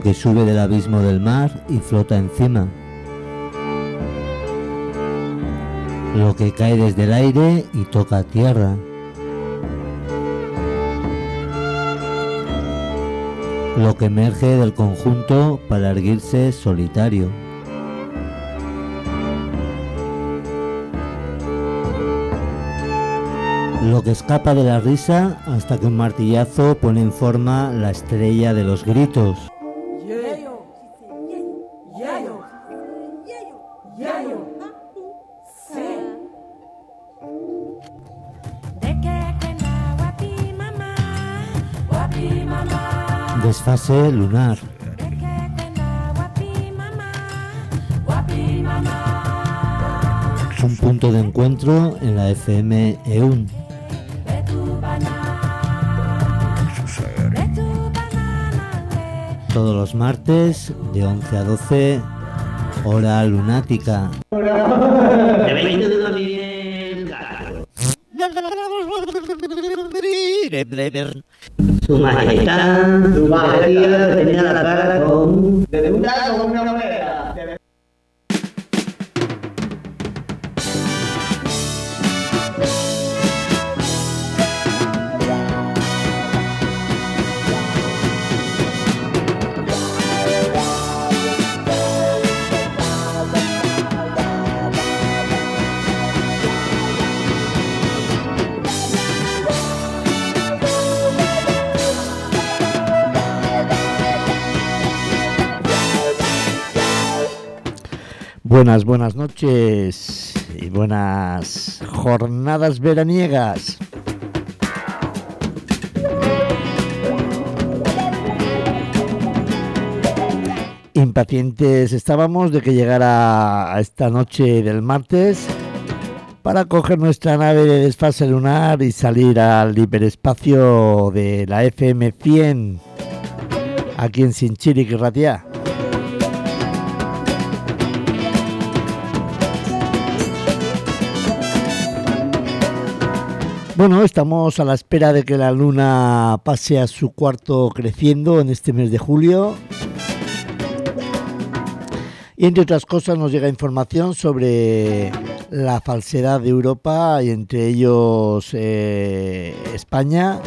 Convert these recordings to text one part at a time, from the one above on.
que sube del abismo del mar y flota encima, lo que cae desde el aire y toca tierra, lo que emerge del conjunto para erguirse solitario. Lo que escapa de la risa hasta que un martillazo pone en forma la estrella de los gritos. Desfase lunar. Un punto de encuentro en la FM EUN. Todos los martes de 11 a 12, hora lunática. Su majestad, su majestad tenía la cara con... de un gato con una moneda. Buenas noches y buenas jornadas veraniegas. Impacientes estábamos de que llegara a esta noche del martes para coger nuestra nave de desfase lunar y salir al hiperespacio de la FM 100 aquí en Sinchíric y Ratiá. Bueno, estamos a la espera de que la luna pase a su cuarto creciendo en este mes de julio. Y entre otras cosas nos llega información sobre la falsedad de Europa y entre ellos España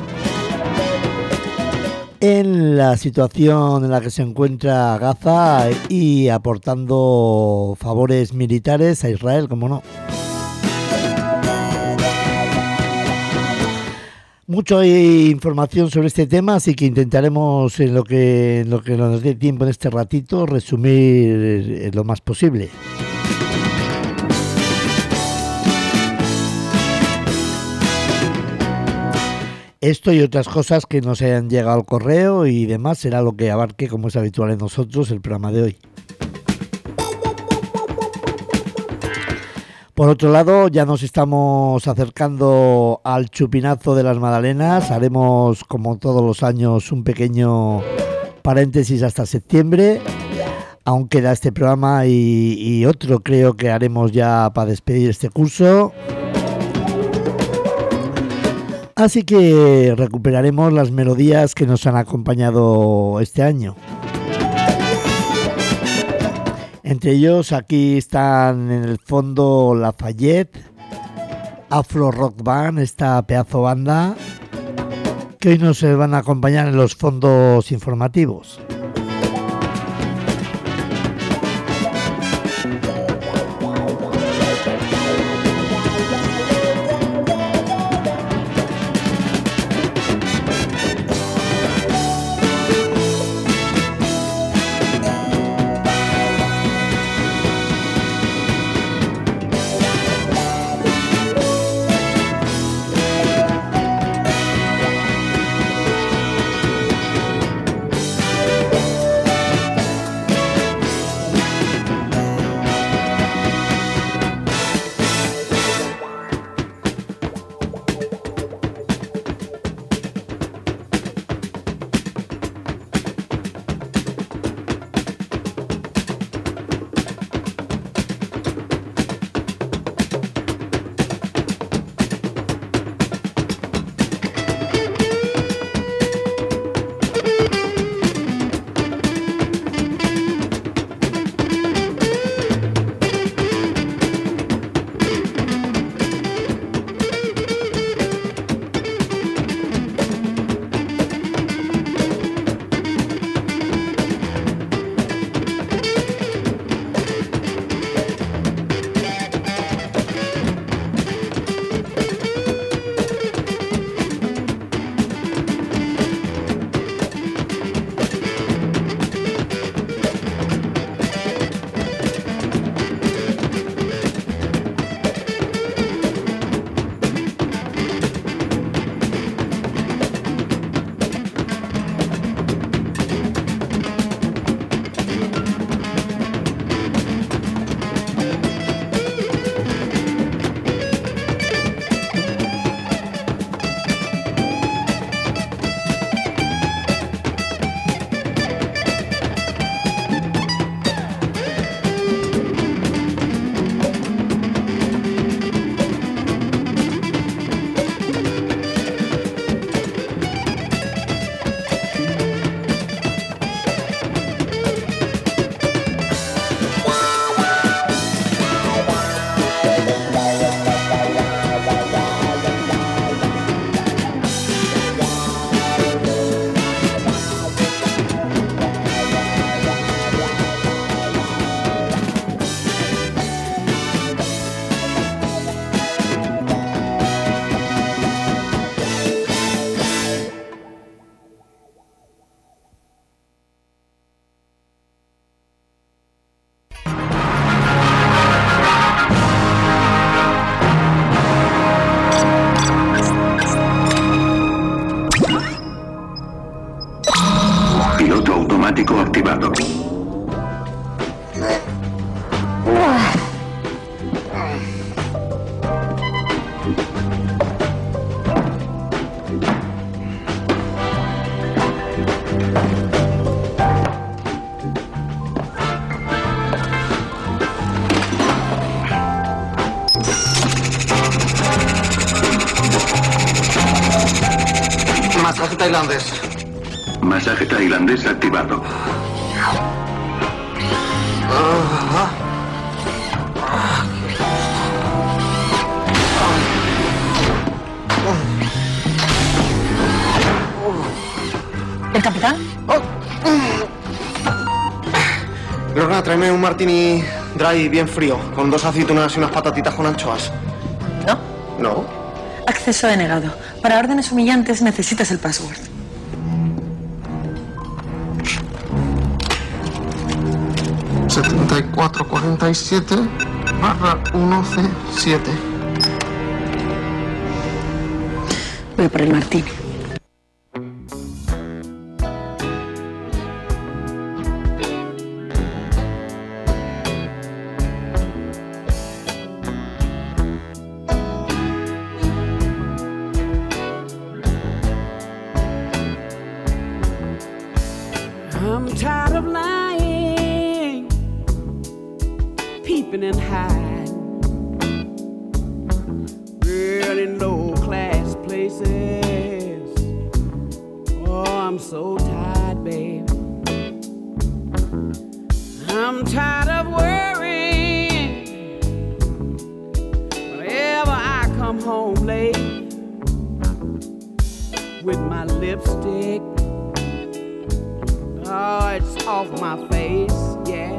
en la situación en la que se encuentra Gaza y aportando favores militares a Israel, como no. Mucho hay información sobre este tema, así que intentaremos en lo que nos dé tiempo en este ratito resumir lo más posible. Esto y otras cosas que nos hayan llegado al correo y demás será lo que abarque, como es habitual en nosotros, el programa de hoy. Por otro lado, ya nos estamos acercando al chupinazo de las Madalenas. Haremos, como todos los años, un pequeño paréntesis hasta septiembre. Aún queda este programa y otro creo que haremos ya para despedir este curso. Así que recuperaremos las melodías que nos han acompañado este año. Entre ellos aquí están en el fondo Lafayette, Afro Rock Band, esta pedazo banda que hoy nos van a acompañar en los fondos informativos. Modo activado. Masaje tailandés. Masaje tailandés activado. ¿El capitán? Lorna, tráeme un martini dry bien frío, con 2 aceitunas y unas patatitas con anchoas. ¿No? ¿No? Acceso denegado. Para órdenes humillantes necesitas el password. ...7447/1C7. Voy por el martini. I'm tired of lying, peeping and hiding, girl, in low-class places. Oh, I'm so tired, baby. I'm tired of worrying whenever I come home late with my lipstick. Oh, it's off my face, yeah.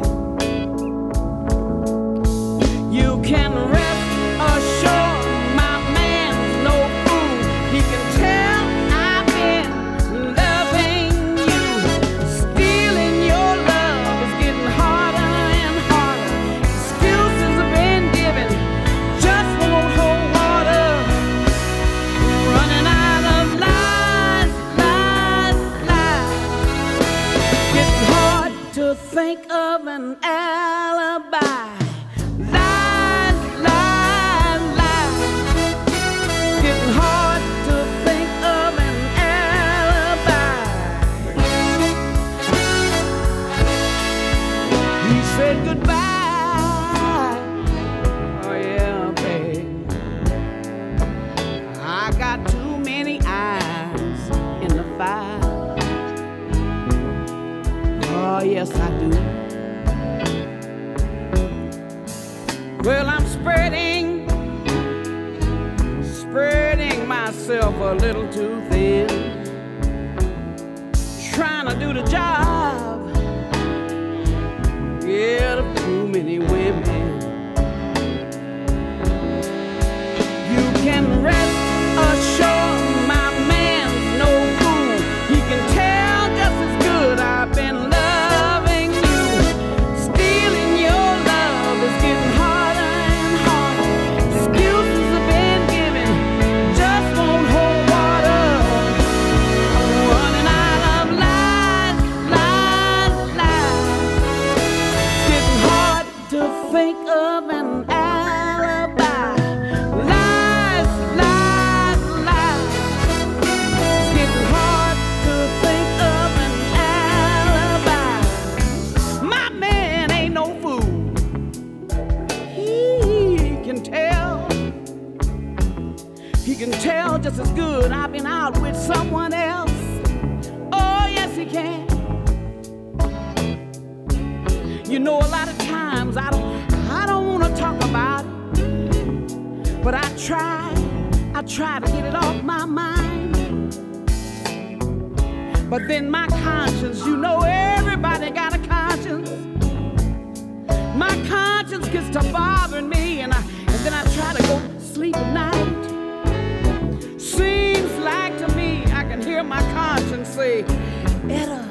You can rest assured my man's no fool. He can tell I've been loving you. Stealing your love is getting harder and harder. Excuses have been given, just won't hold water. Running out of lies, lies, lies. Getting hard to think of an alibi. Lies, lies, lies. Getting hard to think of an alibi. He said goodbye. Oh yeah, babe. I got too many eyes in the fire. Oh, yes, I do. Well, I'm spreading myself a little too thin, trying to do the job, yeah, of too many women. You can rest assured my man's no fool. He can tell just as good I've been loving you. Stealing your love is getting harder and harder. Excuses have been given, just won't hold water. I'm running out of lies, lies, lies. It's getting hard to think of an alibi. Lies, lies, lies. It's getting hard to think of an alibi. My man ain't no fool. He can tell. He can tell just as good I've been out with someone else. Oh, yes, he can. You know, a lot of times I don't want to talk about it, but I try to get it off my mind. But then my conscience, you know, everybody got a conscience. My conscience gets to bothering me, and then I try to go sleep at night. Seems like to me I can hear my conscience say, Etta,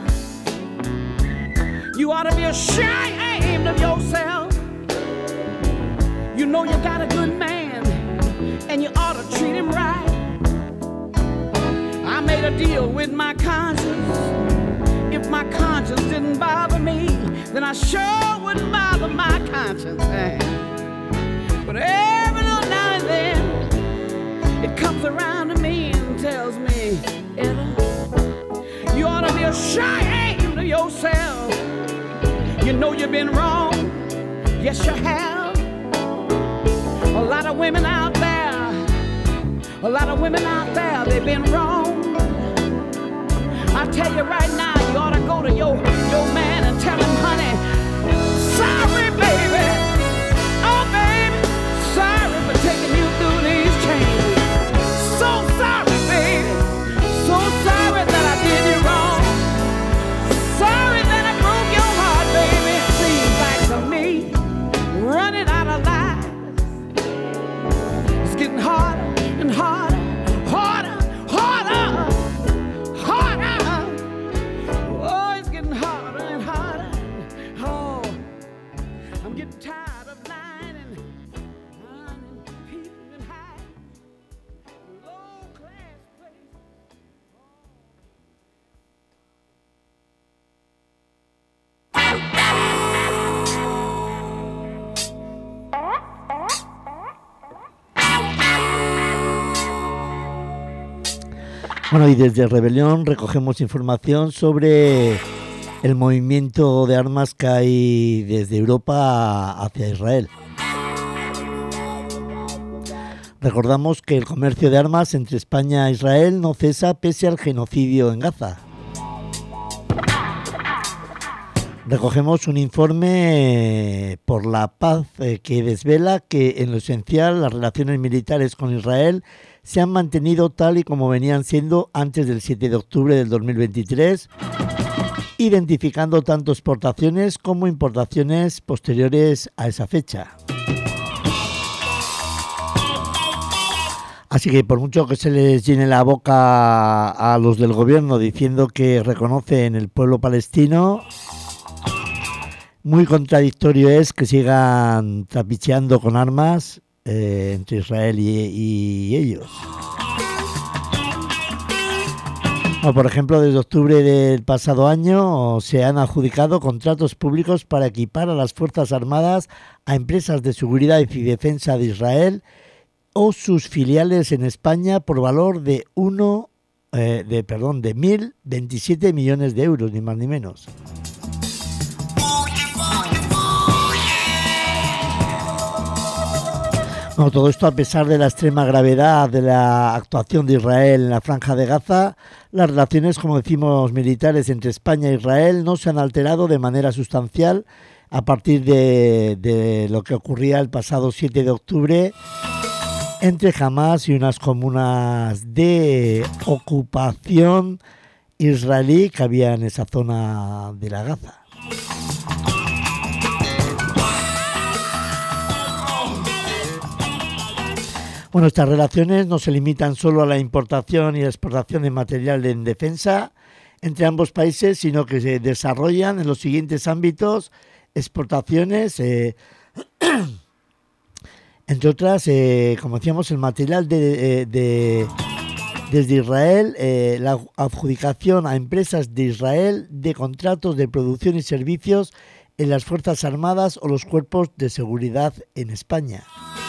you ought to be ashamed of yourself. You know you got a good man, and you ought to treat him right. I made a deal with my conscience. if my conscience didn't bother me, then I sure wouldn't bother my conscience. But every little now and then, it comes around to me and tells me, Etta, you ought to be ashamed of yourself. You know you've been wrong. Yes, you have. A lot of women out there, they've been wrong. I tell you right now, you ought to go to your man and tell him, honey, sorry, baby. Oh, baby, sorry for taking you through these changes. So sorry, baby. So sorry that I did you wrong. Sorry that I broke your heart, baby. It seems like to me, running out of lies, it's getting harder and harder, harder, harder, harder. Oh, it's getting harder and harder. Oh, I'm getting tired of lying and peeping and hiding. Low class place. Bueno, y desde Rebelión recogemos información sobre el movimiento de armas que hay desde Europa hacia Israel. Recordamos que el comercio de armas entre España e Israel no cesa pese al genocidio en Gaza. Recogemos un informe por la paz que desvela que en lo esencial las relaciones militares con Israel se han mantenido tal y como venían siendo antes del 7 de octubre del 2023, identificando tanto exportaciones como importaciones posteriores a esa fecha. Así que por mucho que se les llene la boca a los del gobierno diciendo que reconocen el pueblo palestino, muy contradictorio es que sigan trapicheando con armas entre Israel y ellos. O, por ejemplo, desde octubre del pasado año se han adjudicado contratos públicos para equipar a las Fuerzas Armadas a empresas de seguridad y defensa de Israel o sus filiales en España por valor de 1.027 millones de euros, ni más ni menos. Bueno, todo esto a pesar de la extrema gravedad de la actuación de Israel en la Franja de Gaza, las relaciones, como decimos, militares entre España e Israel no se han alterado de manera sustancial a partir de lo que ocurría el pasado 7 de octubre entre Hamas y unas comunas de ocupación israelí que había en esa zona de la Gaza. Bueno, estas relaciones no se limitan solo a la importación y la exportación de material en defensa entre ambos países, sino que se desarrollan en los siguientes ámbitos: exportaciones, entre otras, como decíamos, el material desde Israel, la adjudicación a empresas de Israel de contratos de producción y servicios en las Fuerzas Armadas o los cuerpos de seguridad en España.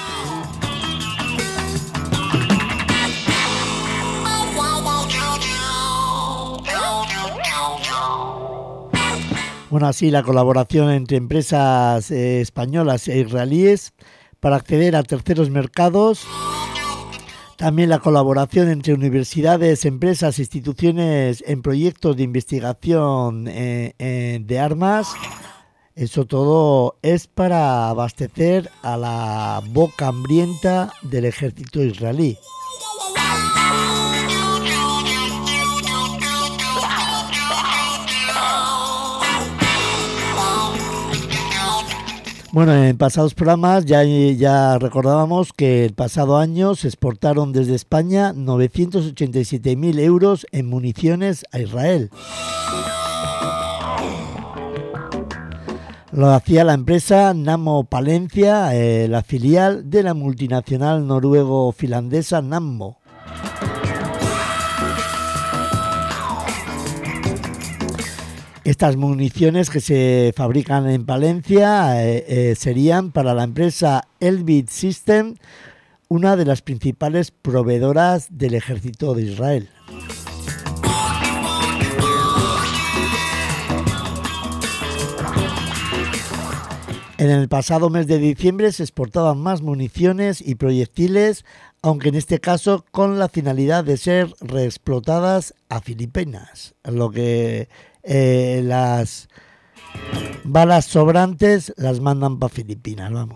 Bueno, así la colaboración entre empresas españolas e israelíes para acceder a terceros mercados. También la colaboración entre universidades, empresas e instituciones en proyectos de investigación de armas. Eso todo es para abastecer a la boca hambrienta del ejército israelí. Bueno, en pasados programas ya recordábamos que el pasado año se exportaron desde España 987.000 euros en municiones a Israel. Lo hacía la empresa Nammo Palencia, la filial de la multinacional noruego-finlandesa Nammo. Estas municiones que se fabrican en Palencia serían para la empresa Elbit System, una de las principales proveedoras del ejército de Israel. En el pasado mes de diciembre se exportaban más municiones y proyectiles, aunque en este caso con la finalidad de ser reexplotadas a Filipinas, lo que las balas sobrantes las mandan para Filipinas, vamos.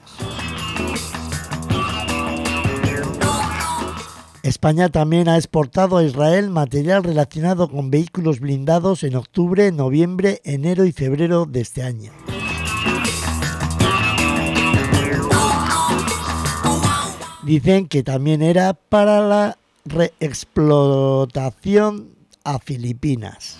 España también ha exportado a Israel material relacionado con vehículos blindados en octubre, noviembre, enero y febrero de este año. Dicen que también era para la reexplotación a Filipinas.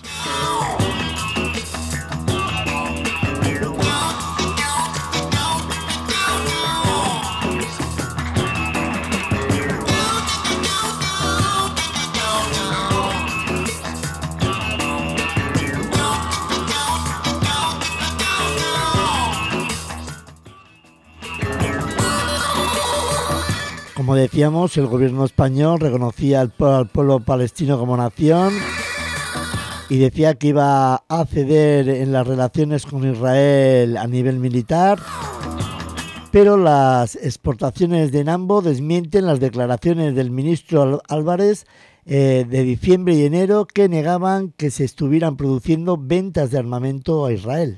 Como decíamos, el gobierno español reconocía al pueblo palestino como nación y decía que iba a ceder en las relaciones con Israel a nivel militar, pero las exportaciones de Nambo desmienten las declaraciones del ministro Álvarez de diciembre y enero que negaban que se estuvieran produciendo ventas de armamento a Israel.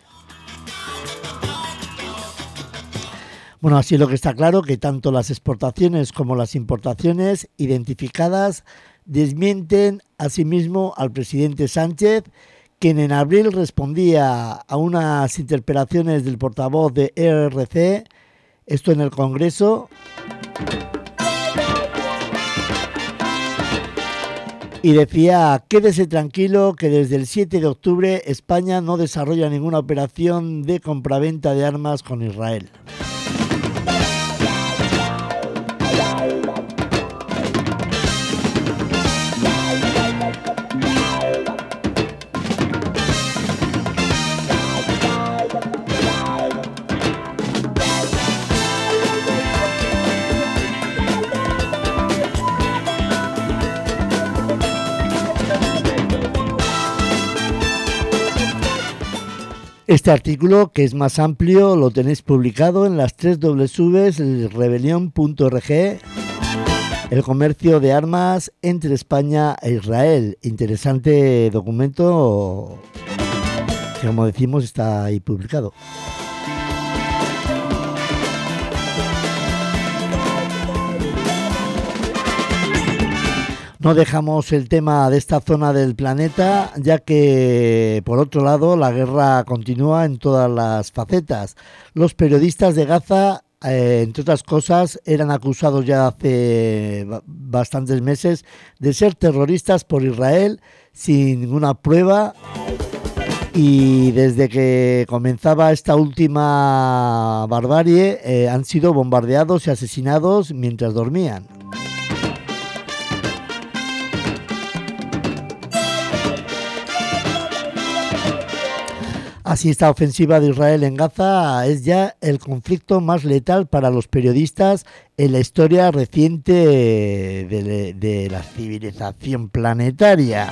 Bueno, así lo que está claro que tanto las exportaciones como las importaciones identificadas desmienten asimismo al presidente Sánchez, quien en abril respondía a unas interpelaciones del portavoz de ERC, esto en el Congreso, y decía: quédese tranquilo que desde el 7 de octubre España no desarrolla ninguna operación de compraventa de armas con Israel. Este artículo, que es más amplio, lo tenéis publicado en las 3 rebelión.org, el comercio de armas entre España e Israel. Interesante documento que, como decimos, está ahí publicado. No dejamos el tema de esta zona del planeta, ya que, por otro lado, la guerra continúa en todas las facetas. Los periodistas de Gaza, entre otras cosas, eran acusados ya hace bastantes meses de ser terroristas por Israel sin ninguna prueba, y desde que comenzaba esta última barbarie han sido bombardeados y asesinados mientras dormían. Así, esta ofensiva de Israel en Gaza es ya el conflicto más letal para los periodistas en la historia reciente de la civilización planetaria.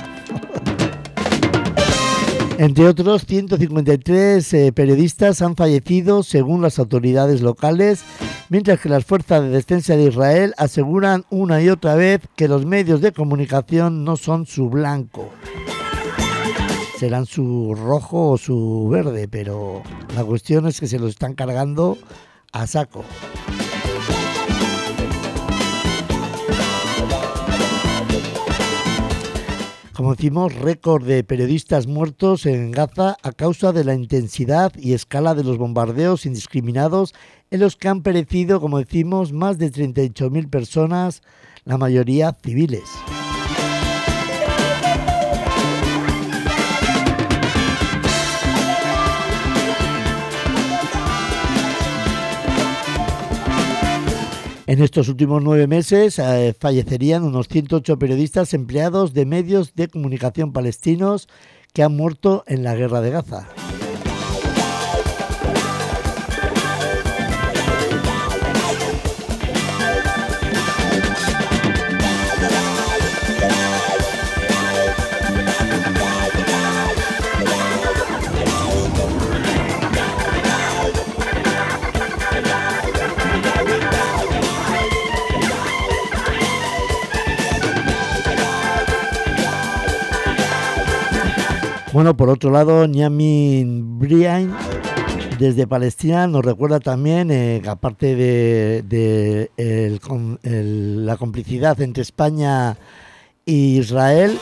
Entre otros, 153 periodistas han fallecido según las autoridades locales, mientras que las fuerzas de defensa de Israel aseguran una y otra vez que los medios de comunicación no son su blanco. Serán su rojo o su verde, pero la cuestión es que se los están cargando a saco. Como decimos, récord de periodistas muertos en Gaza a causa de la intensidad y escala de los bombardeos indiscriminados en los que han perecido, como decimos, más de 38.000 personas, la mayoría civiles. En estos últimos 9 meses fallecerían unos 108 periodistas empleados de medios de comunicación palestinos que han muerto en la guerra de Gaza. Bueno, por otro lado, Niamin Brian, desde Palestina, nos recuerda también que aparte de la complicidad entre España e Israel,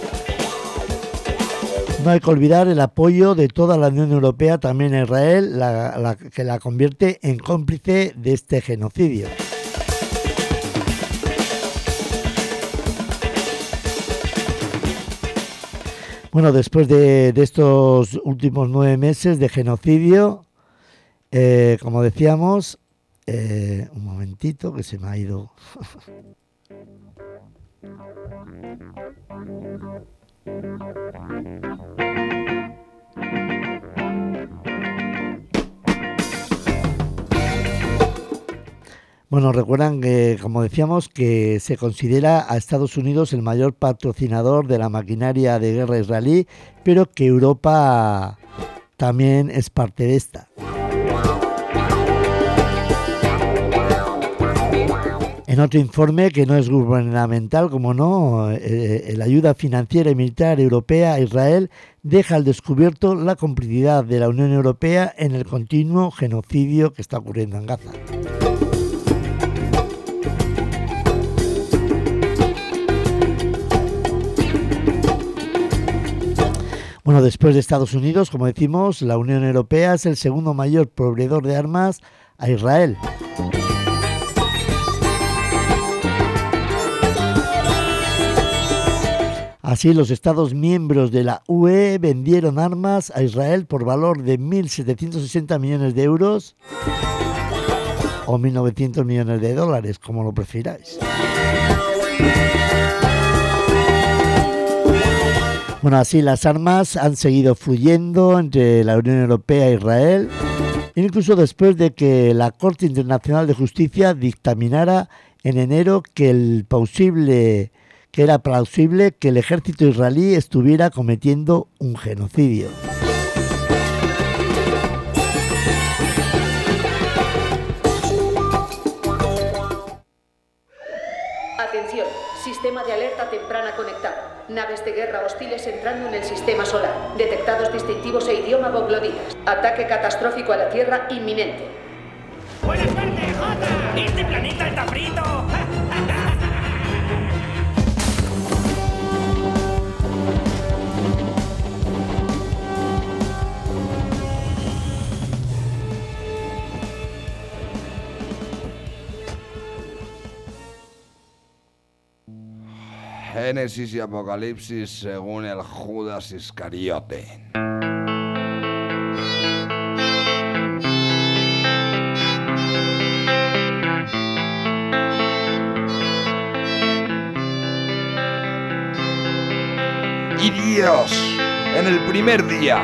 no hay que olvidar el apoyo de toda la Unión Europea también a Israel, que la convierte en cómplice de este genocidio. Bueno, después de estos últimos 9 meses de genocidio, como decíamos, un momentito que se me ha ido. Bueno, recuerdan que, como decíamos, que se considera a Estados Unidos el mayor patrocinador de la maquinaria de guerra israelí, pero que Europa también es parte de esta. En otro informe que no es gubernamental, como no, la ayuda financiera y militar europea a Israel deja al descubierto la complicidad de la Unión Europea en el continuo genocidio que está ocurriendo en Gaza. Bueno, después de Estados Unidos, como decimos, la Unión Europea es el segundo mayor proveedor de armas a Israel. Así, los Estados miembros de la UE vendieron armas a Israel por valor de 1.760 millones de euros o 1.900 millones de dólares, como lo prefiráis. Bueno, así las armas han seguido fluyendo entre la Unión Europea e Israel, incluso después de que la Corte Internacional de Justicia dictaminara en enero que era plausible que el ejército israelí estuviera cometiendo un genocidio. Atención, sistema de alerta temprana conectado. Naves de guerra hostiles entrando en el sistema solar. Detectados distintivos e idioma bogloditas. Ataque catastrófico a la Tierra inminente. ¡Buena suerte, Jota! ¡Este planeta está frito! Génesis y Apocalipsis según el Judas Iscariote. Y Dios, en el primer día,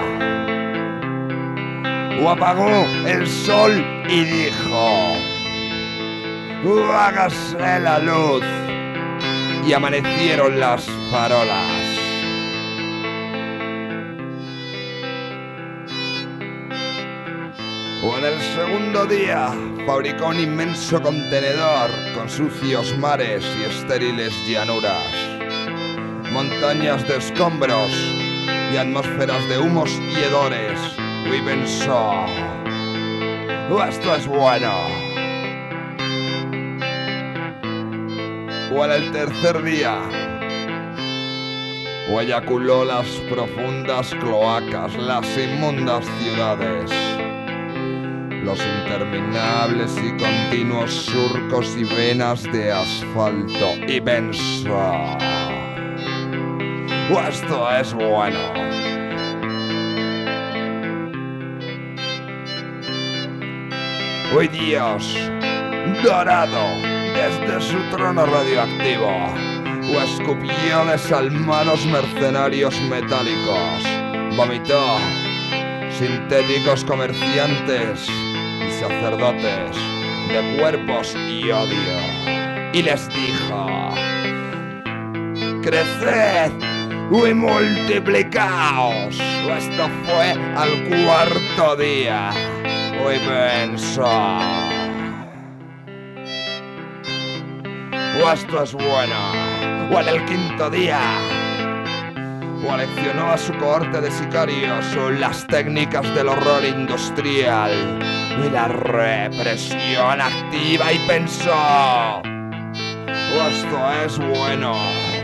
apagó el sol y dijo: hágase la luz. Y amanecieron las farolas. O en el segundo día fabricó un inmenso contenedor con sucios mares y estériles llanuras, montañas de escombros y atmósferas de humos y hedores. Y pensó: esto es bueno. O en el tercer día, o eyaculó las profundas cloacas, las inmundas ciudades, los interminables y continuos surcos y venas de asfalto, y pensó: esto es bueno. Hoy Dios, dorado desde su trono radioactivo, o escupió desalmados mercenarios metálicos vomitó sintéticos comerciantes y sacerdotes de cuerpos y odio, y les dijo: creced y multiplicaos. Esto fue al cuarto día. Y pensó: esto es bueno. O en el quinto día, o leccionó a su cohorte de sicarios las técnicas del horror industrial y la represión activa, y pensó: esto es bueno.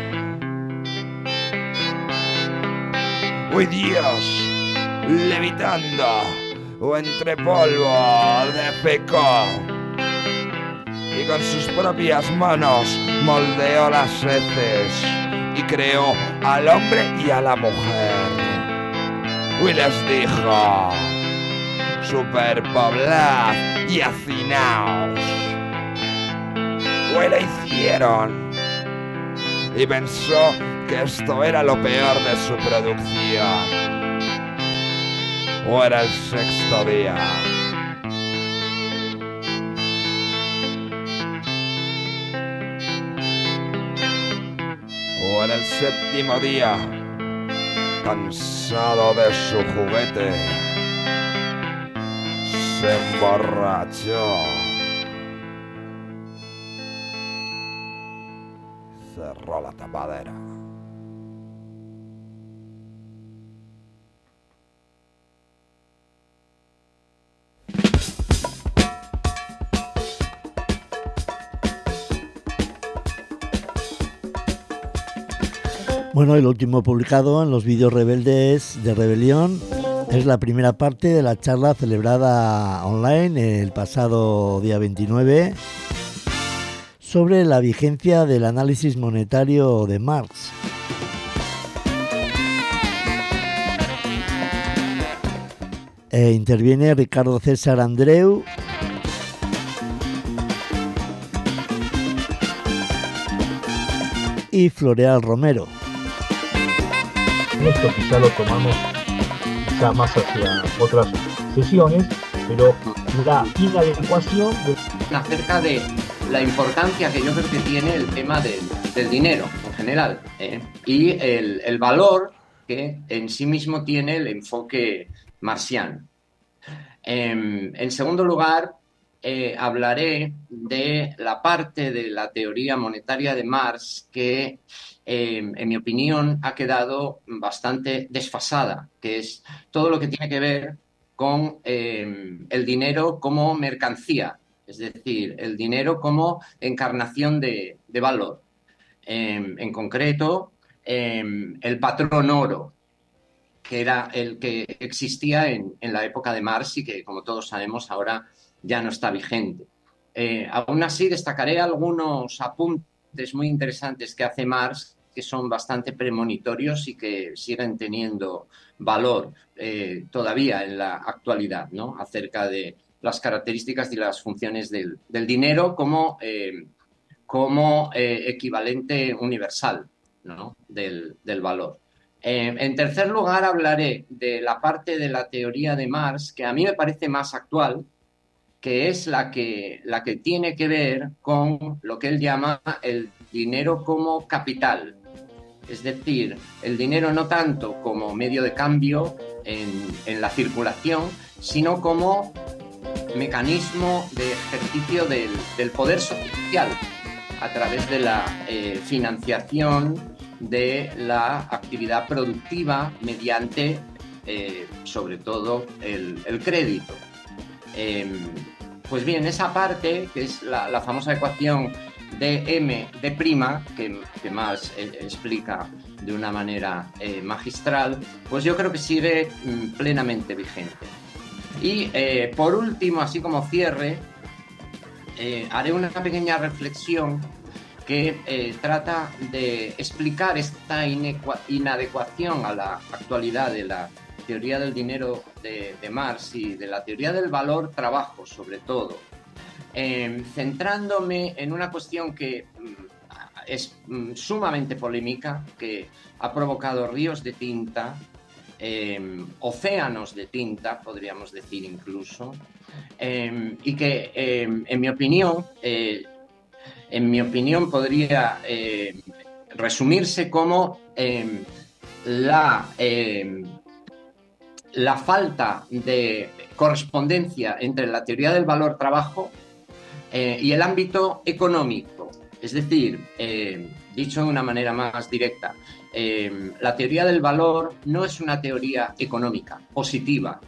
¡Uy, Dios! Levitando o entre polvo defecó, y con sus propias manos moldeó las heces y creó al hombre y a la mujer. Y les dijo: superpoblad y hacinaos. Y le hicieron, y pensó que esto era lo peor de su producción. O era el sexto día. O en el séptimo día, cansado de su juguete, se emborrachó. Cerró la tapadera. Bueno, y lo último publicado en los vídeos rebeldes de Rebelión es la primera parte de la charla celebrada online el pasado día 29 sobre la vigencia del análisis monetario de Marx. Interviene Ricardo César Andreu, y Floreal Romero. Esto quizá lo tomamos quizá más hacia otras sesiones, pero la inadecuación acerca de la importancia que yo creo que tiene el tema del dinero en general, y el valor que en sí mismo tiene el enfoque marxiano. En segundo lugar, hablaré de la parte de la teoría monetaria de Marx que, en mi opinión, ha quedado bastante desfasada, que es todo lo que tiene que ver con el dinero como mercancía, es decir, el dinero como encarnación de valor. En concreto, el patrón oro, que era el que existía en la época de Marx y que, como todos sabemos, ahora ya no está vigente. Aún así, destacaré algunos apuntes muy interesantes que hace Marx, que son bastante premonitorios y que siguen teniendo valor todavía en la actualidad, ¿no? Acerca de las características y las funciones del dinero como equivalente universal, ¿no? del valor. En tercer lugar, hablaré de la parte de la teoría de Marx que a mí me parece más actual, que es la que tiene que ver con lo que él llama el dinero como capital. Es decir, el dinero no tanto como medio de cambio en la circulación, sino como mecanismo de ejercicio del poder social a través de la financiación de la actividad productiva mediante, sobre todo, el crédito. Pues bien, esa parte, que es la famosa ecuación dm d', que Marx explica de una manera magistral, pues yo creo que sigue plenamente vigente. Y por último, así como cierre, haré una pequeña reflexión que trata de explicar esta inadecuación a la actualidad de la teoría del dinero de Marx y de la teoría del valor trabajo, sobre todo, centrándome en una cuestión que es sumamente polémica, que ha provocado ríos de tinta océanos de tinta, podríamos decir incluso, y que en mi opinión podría resumirse como la falta de correspondencia entre la teoría del valor-trabajo y el ámbito económico. Es decir, dicho de una manera más directa, la teoría del valor no es una teoría económica positiva,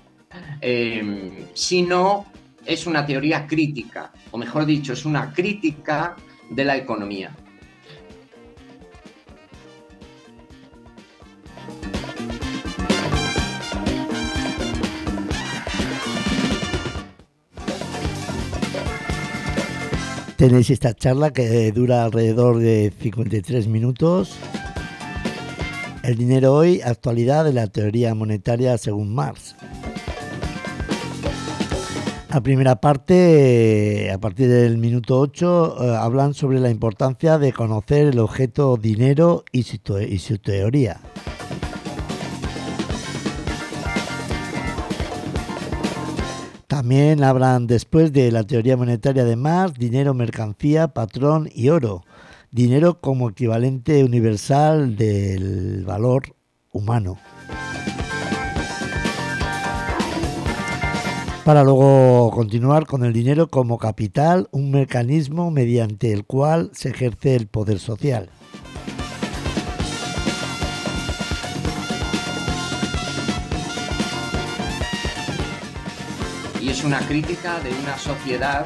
sino es una teoría crítica, o mejor dicho, es una crítica de la economía. Tenéis esta charla que dura alrededor de 53 minutos. El dinero hoy, actualidad de la teoría monetaria según Marx. La primera parte, a partir del minuto 8, hablan sobre la importancia de conocer el objeto dinero y su teoría. También hablan después de la teoría monetaria de Marx, dinero, mercancía, patrón y oro. Dinero como equivalente universal del valor humano. Para luego continuar con el dinero como capital, un mecanismo mediante el cual se ejerce el poder social. Y es una crítica de una sociedad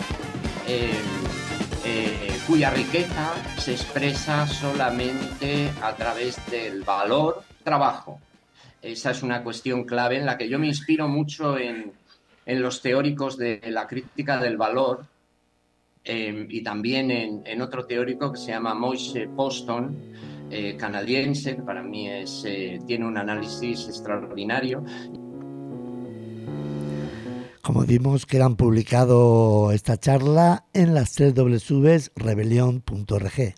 cuya riqueza se expresa solamente a través del valor trabajo. Esa es una cuestión clave en la que yo me inspiro mucho en los teóricos de la crítica del valor y también en otro teórico que se llama Moise Poston, canadiense, que para mí tiene un análisis extraordinario. Como vimos que han publicado esta charla en las www.rebelion.org.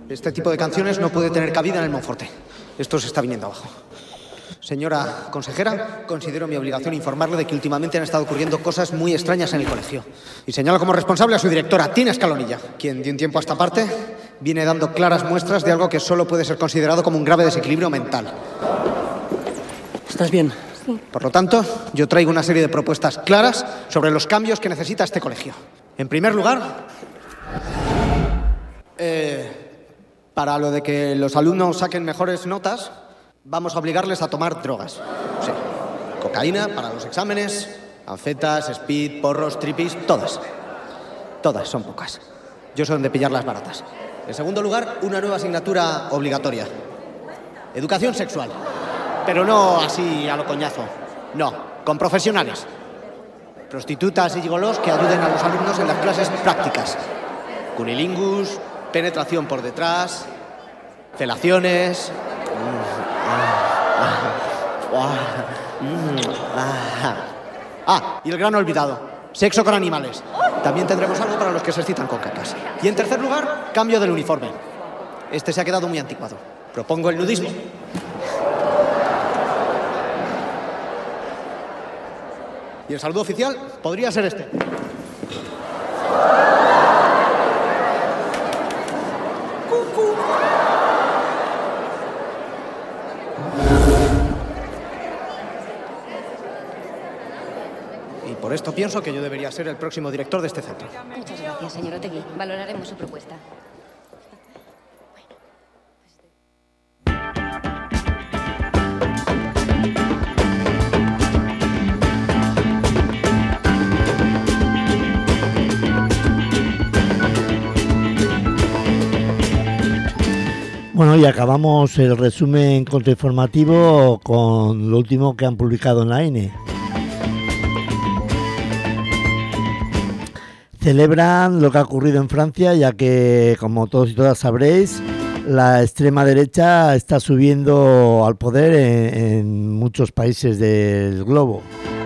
Este tipo de canciones no puede tener cabida en el Monforte. Esto se está viniendo abajo. Señora consejera, considero mi obligación informarle de que últimamente han estado ocurriendo cosas muy extrañas en el colegio. Y señalo como responsable a su directora, Tina Escalonilla, quien de un tiempo a esta parte viene dando claras muestras de algo que solo puede ser considerado como un grave desequilibrio mental. ¿Estás bien? Sí. Por lo tanto, yo traigo una serie de propuestas claras sobre los cambios que necesita este colegio. En primer lugar, para lo de que los alumnos saquen mejores notas, vamos a obligarles a tomar drogas. Sí. Cocaína para los exámenes, anfetas, speed, porros, tripis, todas. Todas, son pocas. Yo sé dónde pillar las baratas. En segundo lugar, una nueva asignatura obligatoria. Educación sexual. Pero no así a lo coñazo. No, con profesionales. Prostitutas y gigolos que ayuden a los alumnos en las clases prácticas. Cunilingus, penetración por detrás, felaciones. Y el gran olvidado, sexo con animales. También tendremos algo para los que se excitan con cacas. Y en tercer lugar, cambio del uniforme. Este se ha quedado muy anticuado. Propongo el nudismo. Y el saludo oficial podría ser este. Y por esto pienso que yo debería ser el próximo director de este centro. Muchas gracias, señor Otegui. Valoraremos su propuesta. Bueno, y acabamos el resumen contrainformativo con lo último que han publicado en la AINE. Celebran lo que ha ocurrido en Francia, ya que, como todos y todas sabréis, la extrema derecha está subiendo al poder en muchos países del globo.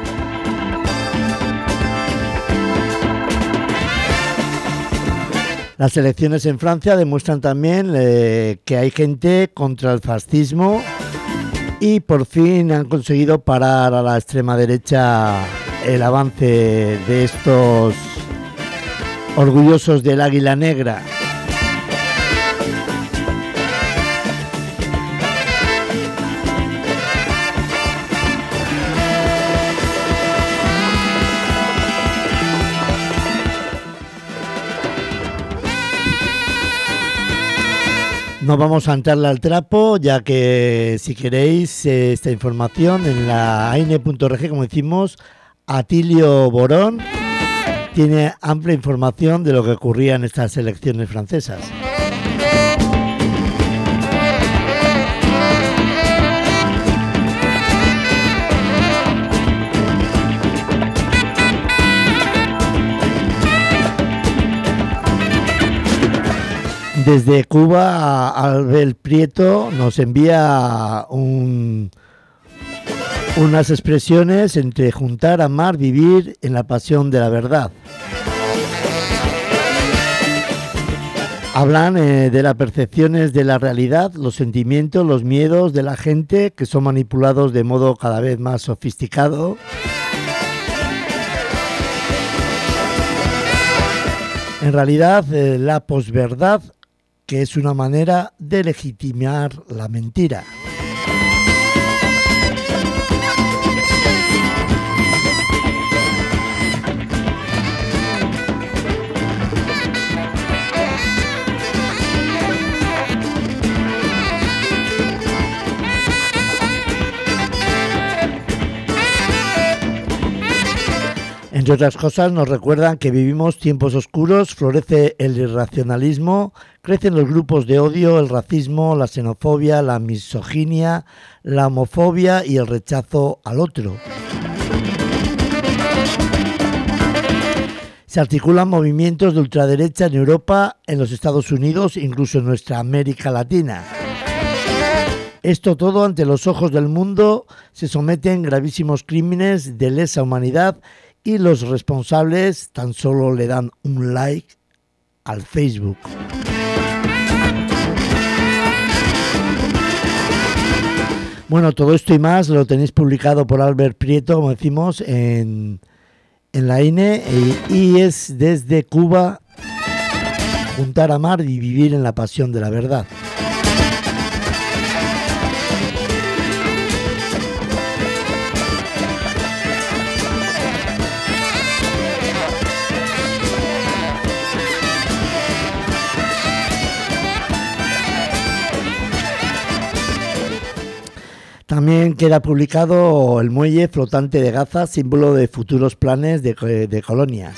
Las elecciones en Francia demuestran también que hay gente contra el fascismo y por fin han conseguido parar a la extrema derecha el avance de estos orgullosos del águila negra. No vamos a entrarle al trapo, ya que si queréis esta información en la aine.org, como decimos, Atilio Borón tiene amplia información de lo que ocurría en estas elecciones francesas. Desde Cuba, Albert Prieto nos envía unas expresiones entre juntar, amar, vivir en la pasión de la verdad. Hablan de las percepciones de la realidad, los sentimientos, los miedos de la gente que son manipulados de modo cada vez más sofisticado. En realidad, la posverdad, que es una manera de legitimar la mentira. Entre otras cosas, nos recuerdan que vivimos tiempos oscuros, florece el irracionalismo, crecen los grupos de odio, el racismo, la xenofobia, la misoginia, la homofobia y el rechazo al otro. Se articulan movimientos de ultraderecha en Europa, en los Estados Unidos, incluso en nuestra América Latina. Esto todo ante los ojos del mundo se someten gravísimos crímenes de lesa humanidad y los responsables tan solo le dan un like al Facebook. Bueno, todo esto y más lo tenéis publicado por Albert Prieto, como decimos, en la INE, y es desde Cuba, juntar, amar y vivir en la pasión de la verdad. También queda publicado el muelle flotante de Gaza, símbolo de futuros planes de colonias.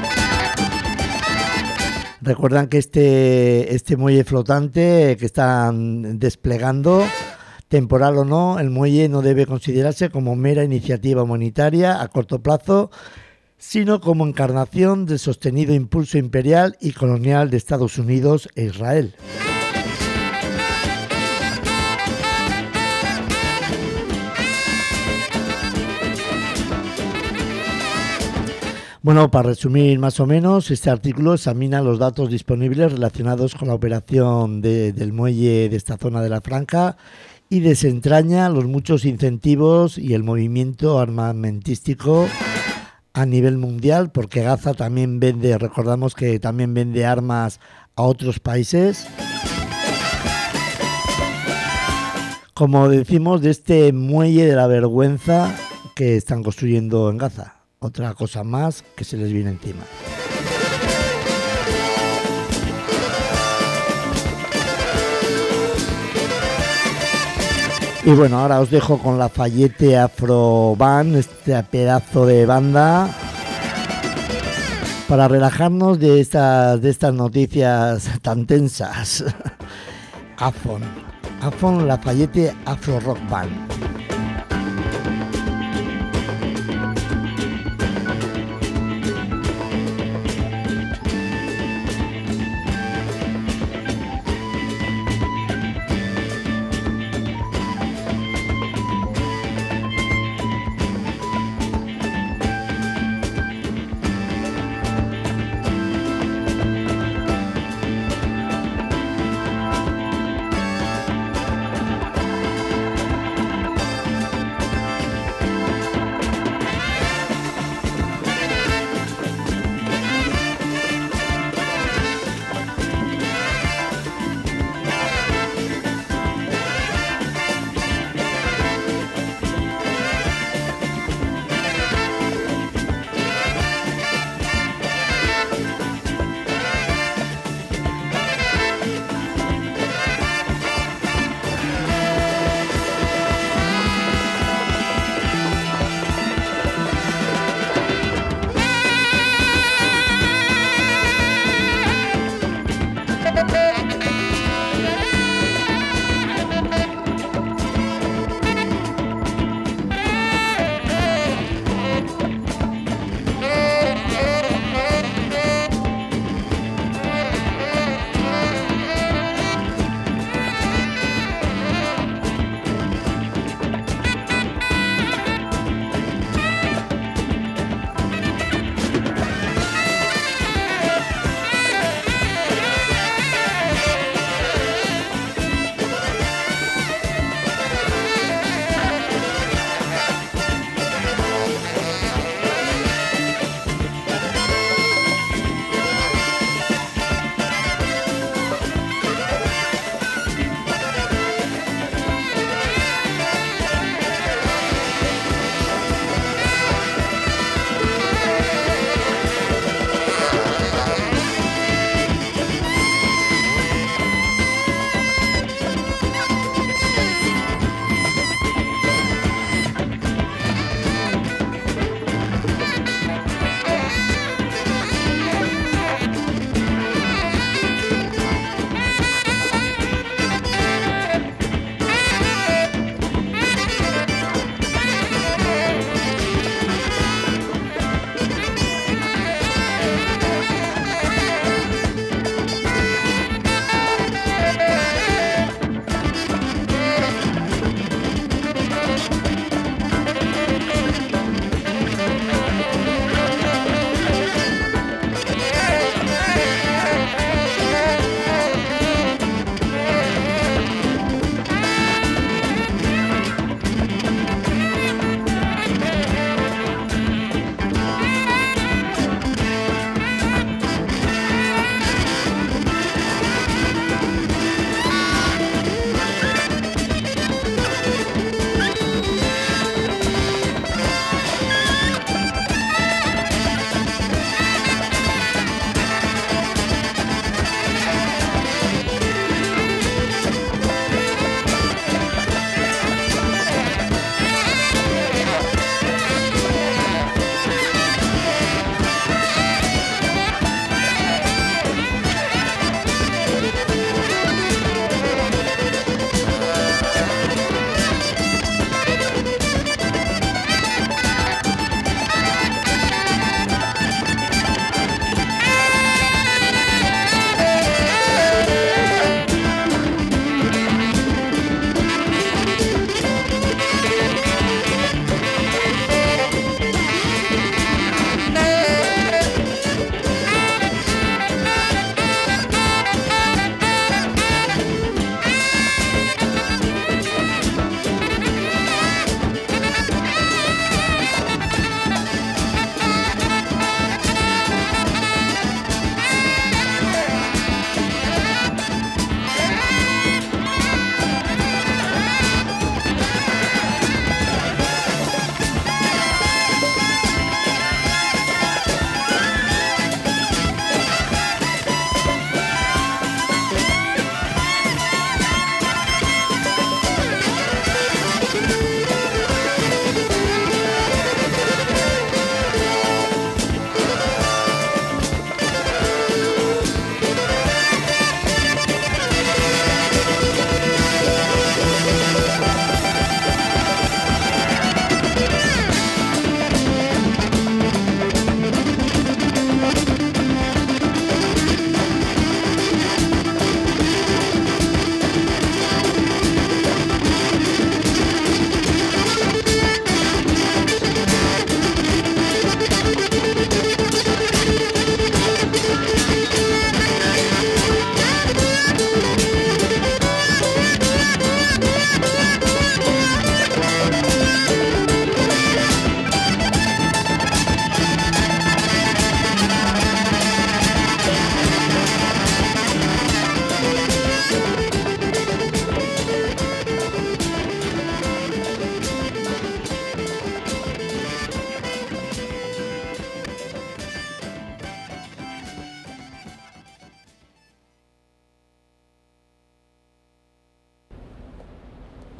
Recuerdan que este muelle flotante que están desplegando, temporal o no, el muelle no debe considerarse como mera iniciativa humanitaria a corto plazo, sino como encarnación del sostenido impulso imperial y colonial de Estados Unidos e Israel. Bueno, para resumir más o menos, este artículo examina los datos disponibles relacionados con la operación del muelle de esta zona de la Franja y desentraña los muchos incentivos y el movimiento armamentístico a nivel mundial, porque Gaza también vende, recordamos que también vende armas a otros países. Como decimos, de este muelle de la vergüenza que están construyendo en Gaza. Otra cosa más que se les viene encima. Y bueno, ahora os dejo con Lafayette Afro Band, este pedazo de banda, para relajarnos de estas noticias tan tensas. Afon Lafayette Afro Rock Band.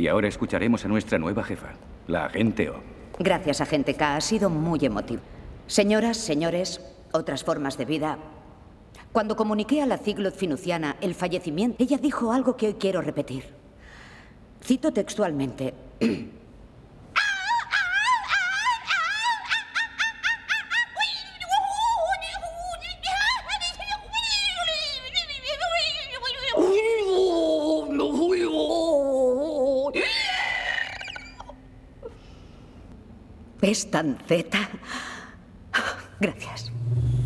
Y ahora escucharemos a nuestra nueva jefa, la agente O. Gracias, agente K. Ha sido muy emotivo. Señoras, señores, otras formas de vida. Cuando comuniqué a la Ziglot Finuciana el fallecimiento, ella dijo algo que hoy quiero repetir. Cito textualmente. ¿Es tan zeta? Gracias.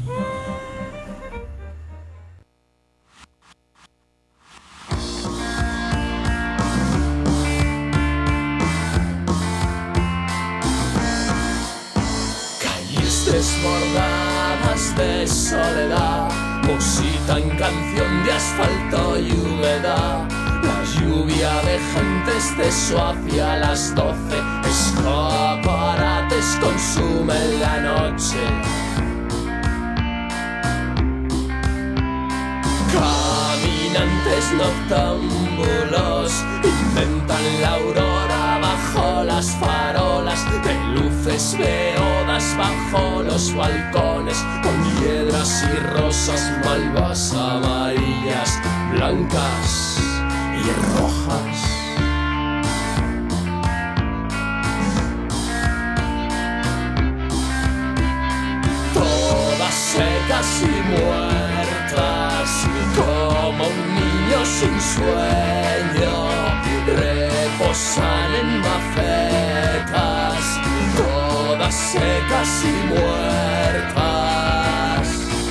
Calles desbordadas de soledad, musita en canción de asfalto y humedad. La lluvia de gentes de eso hacia las 12. Escaparates consumen la noche. Caminantes noctámbulos inventan la aurora bajo las farolas de luces beodas bajo los balcones, con hiedras y rosas, malvas, amarillas, blancas y rojas. Todas secas y muertas, como un niño sin sueño, reposan en macetas, todas secas y muertas.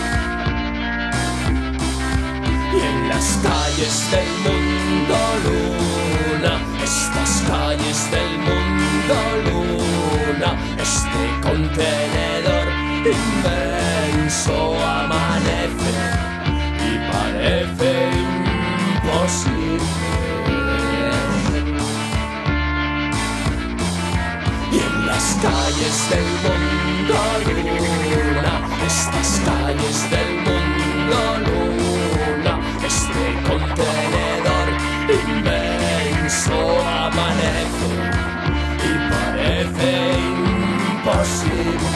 Y en las calles del mundo luna, estas calles del mundo luna, este contenedor inmenso amanece y parece imposible. Y en las calles del mundo luna, estas calles del mundo luna, este contenedor inmenso amanece y parece imposible.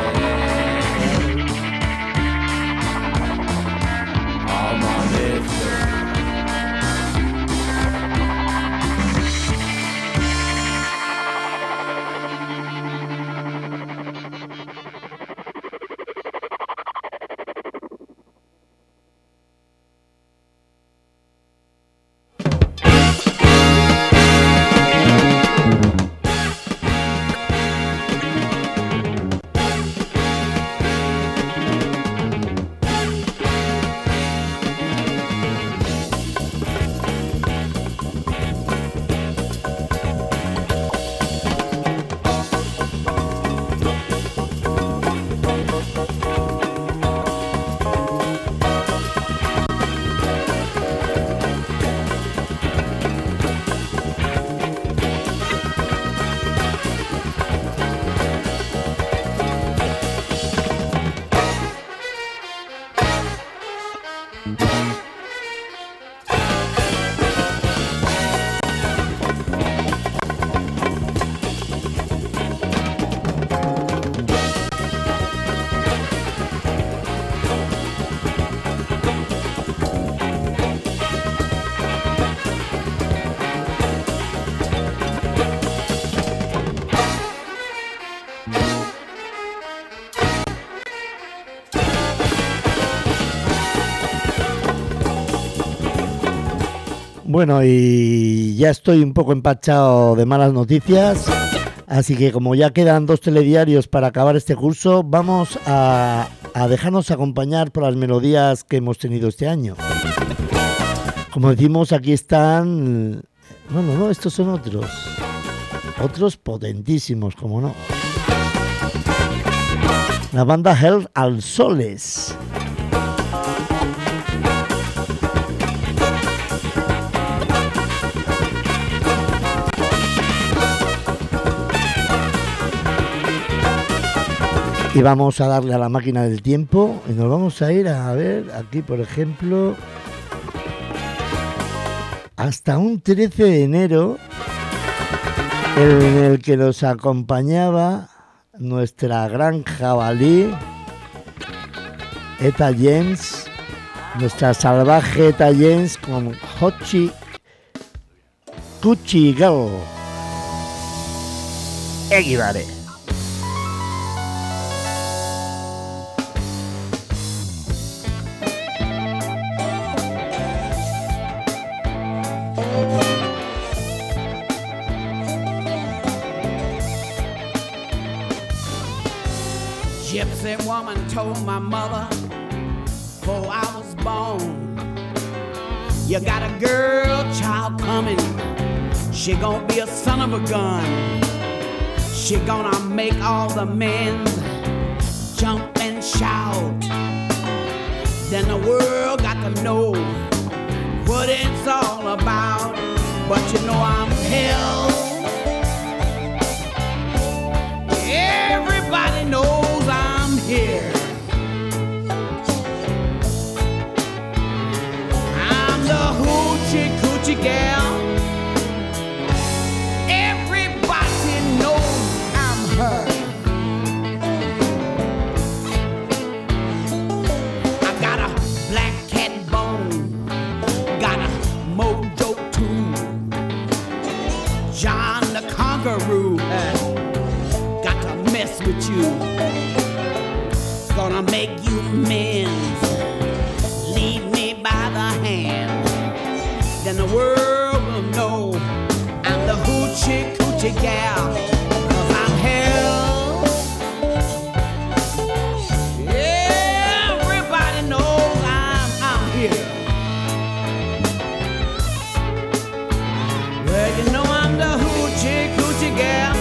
Bueno, y ya estoy un poco empachado de malas noticias, así que como ya quedan 2 telediarios para acabar este curso, vamos a dejarnos acompañar por las melodías que hemos tenido este año. Como decimos, aquí están... No, estos son otros potentísimos, como no. La banda Hell al Soles. Y vamos a darle a la máquina del tiempo y nos vamos a ir a ver aquí, por ejemplo, hasta un 13 de enero en el que nos acompañaba nuestra gran jabalí, Etta James, nuestra salvaje Etta James con Hoochie Coochie Girl. Everybody. Gypsy woman told my mother before I was born, you got a girl child coming, she gonna be a son of a gun. She gonna make all the men jump and shout. Then the world got to know what it's all about. But you know I'm hell. Everybody knows I'm here. I'm the hoochie coochie gal. Everybody knows I'm her. I got a black cat bone, got a mojo too. John the Conqueror, got to mess with you. Gonna make you amends. Lead me by the hand. Then the world will know I'm the hoochie coochie gal. 'Cause I'm hell. Everybody knows I'm here. Well, you know I'm the hoochie coochie gal.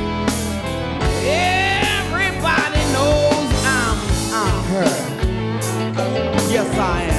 Everybody knows I'm her. Yes, I am.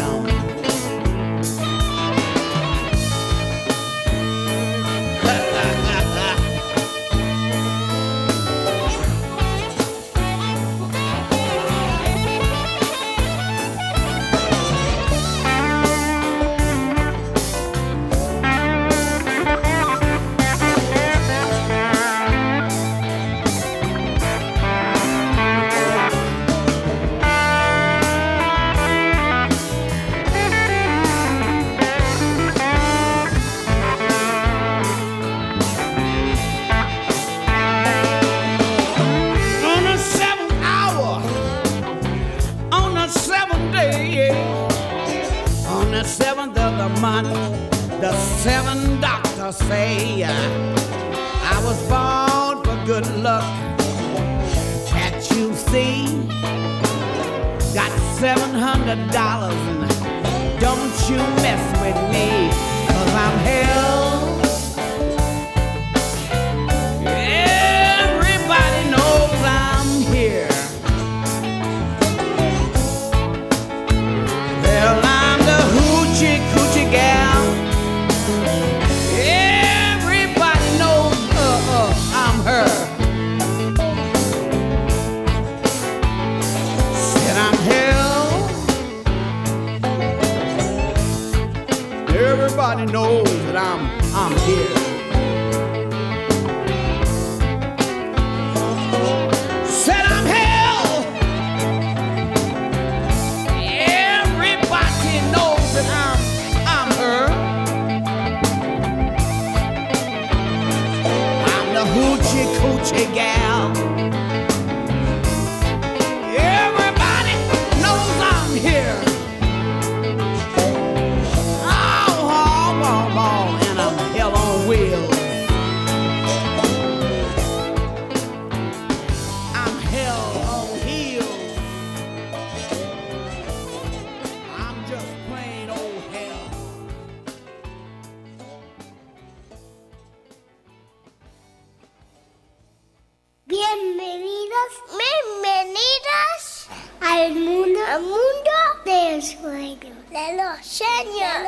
The 7 doctors say I was born for good luck. Can't you see? Got $700 and don't you mess with me, 'cause I'm hell. Everybody knows I'm here. Well, I'm the hoochie coochie gal. Everybody knows I'm her. Said I'm hell. Everybody knows that I'm here. Said I'm hell. Everybody knows that I'm her. I'm the hoochie coochie gal. Everybody knows I'm here. And I'm hell on wheels. I'm hell on heels. I'm just plain old hell. Bienvenidas al mundo del sueño. De los sueños.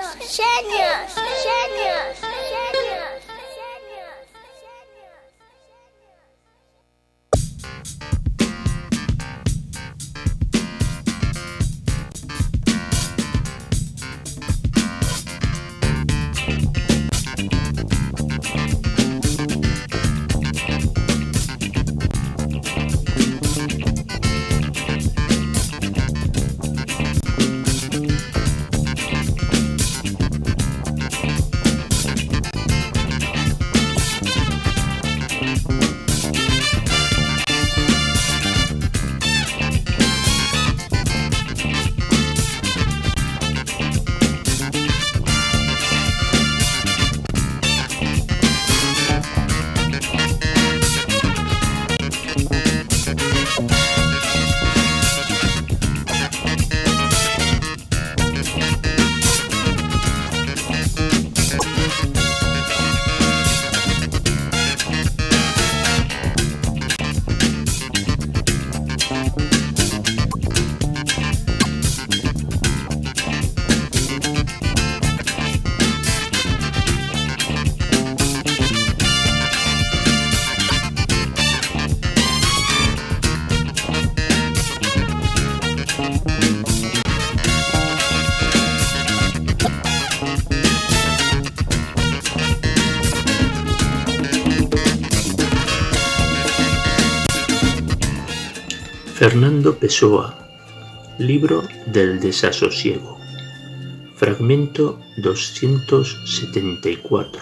Fernando Pessoa, libro del desasosiego, fragmento 274.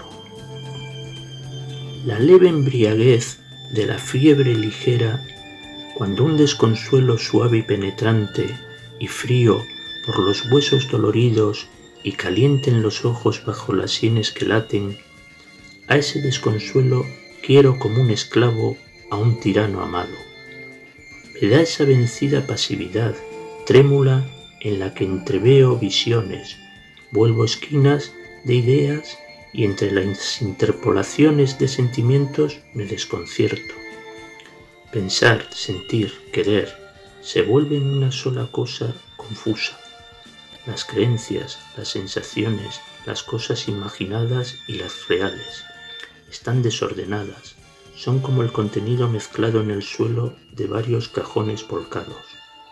La leve embriaguez de la fiebre ligera, cuando un desconsuelo suave y penetrante y frío por los huesos doloridos y caliente en los ojos bajo las sienes que laten, a ese desconsuelo quiero como un esclavo a un tirano amado. Me da esa vencida pasividad, trémula, en la que entreveo visiones, vuelvo esquinas de ideas y entre las interpolaciones de sentimientos me desconcierto. Pensar, sentir, querer, se vuelven una sola cosa confusa. Las creencias, las sensaciones, las cosas imaginadas y las reales están desordenadas, son como el contenido mezclado en el suelo de varios cajones volcados.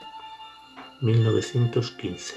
1915.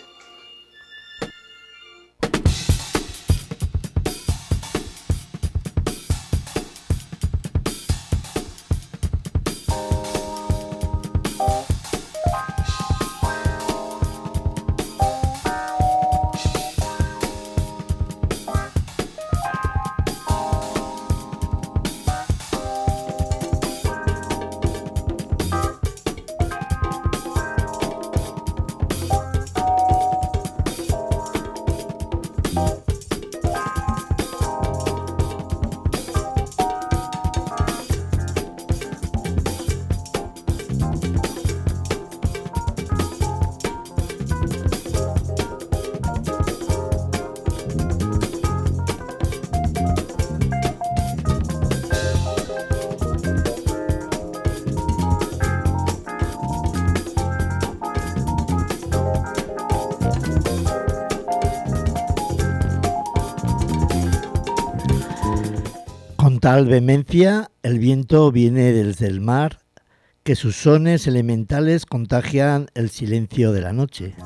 Con tal vehemencia, el viento viene desde el mar, que sus sones elementales contagian el silencio de la noche.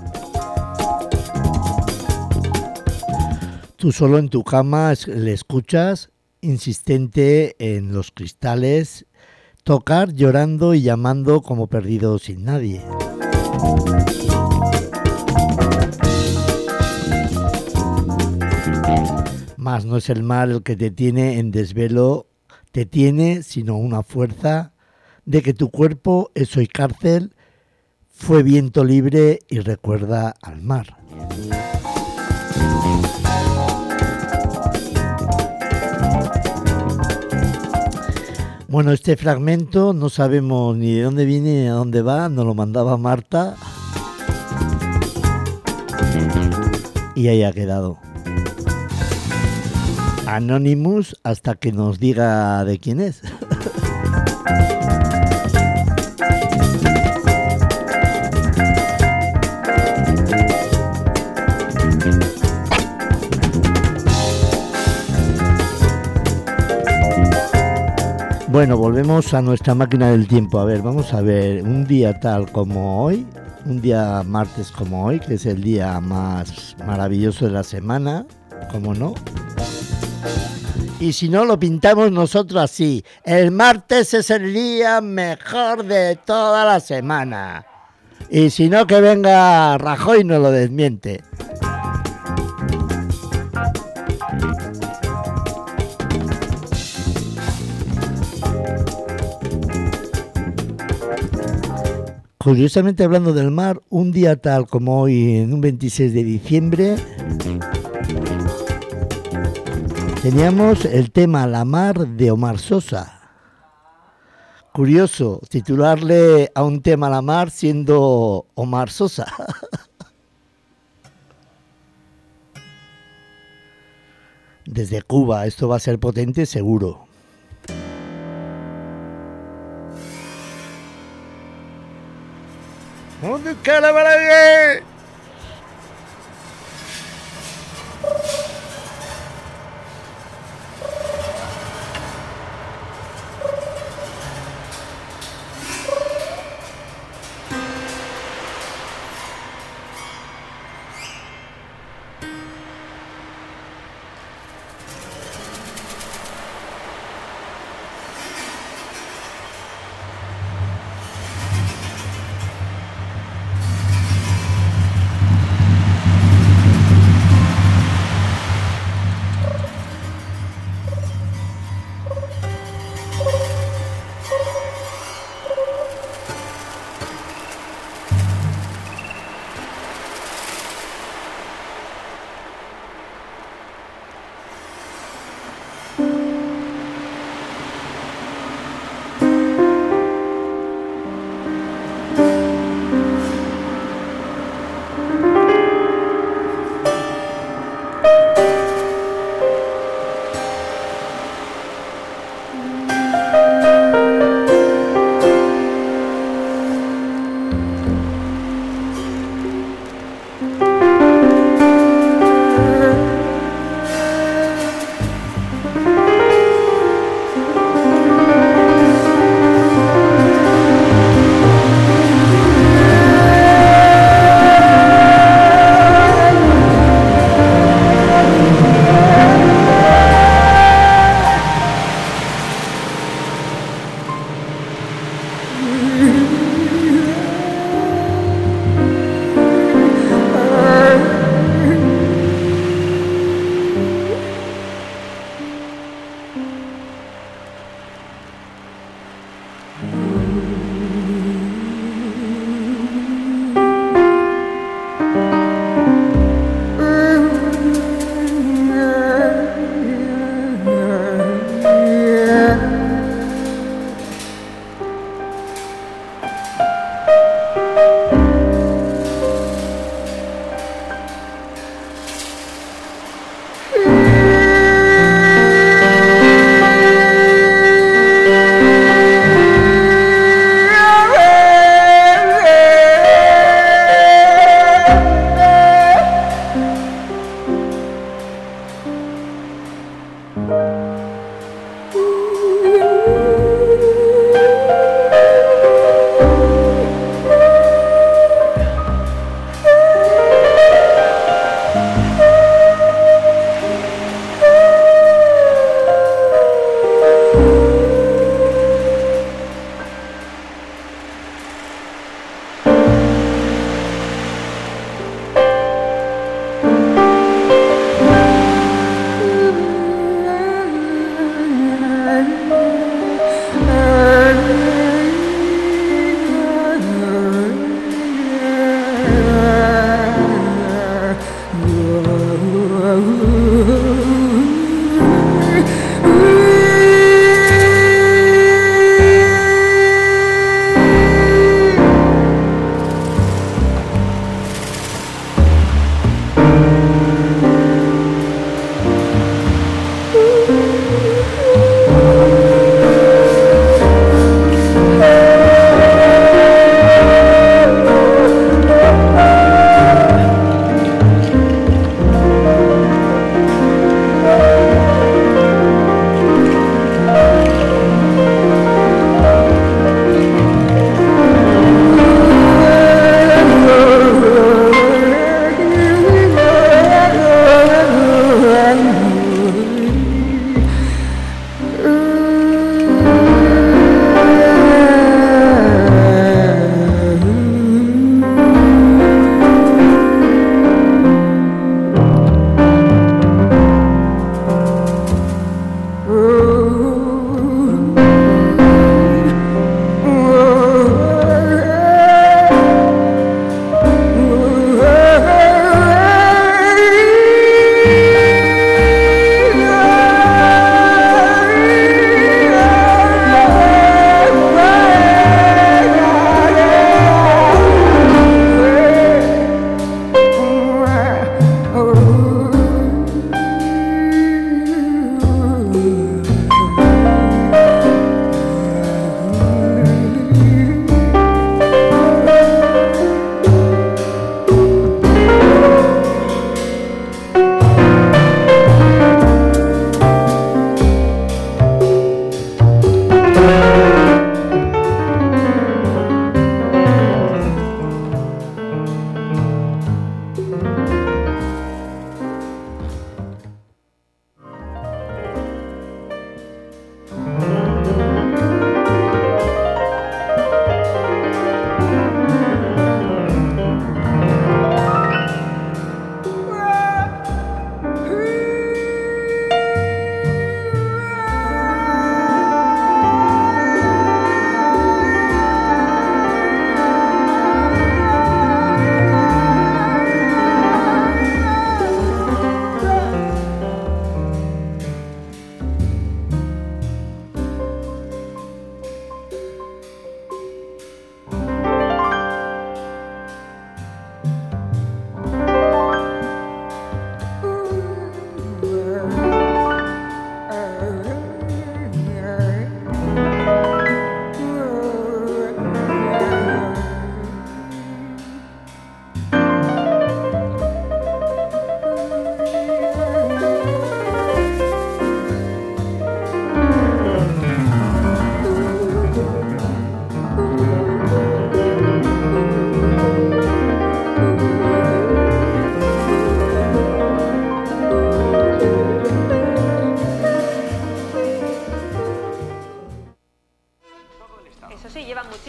Tú solo en tu cama le escuchas, insistente en los cristales, tocar llorando y llamando como perdido sin nadie. Mas no es el mar el que te tiene en desvelo, te tiene sino una fuerza de que tu cuerpo es hoy cárcel, fue viento libre y recuerda al mar. Bueno, este fragmento no sabemos ni de dónde viene ni a dónde va, nos lo mandaba Marta y ahí ha quedado. Anonymous hasta que nos diga de quién es. Bueno, volvemos a nuestra máquina del tiempo. A ver, vamos a ver, un día tal como hoy, un día martes como hoy, que es el día más maravilloso de la semana, ¿cómo no? Y si no, lo pintamos nosotros así. El martes es el día mejor de toda la semana. Y si no, que venga Rajoy y nos lo desmiente. Curiosamente, hablando del mar, un día tal como hoy, en un 26 de diciembre... teníamos el tema La Mar de Omar Sosa. Curioso titularle a un tema La Mar siendo Omar Sosa. Desde Cuba, esto va a ser potente seguro. ¿Dónde está la maravilla?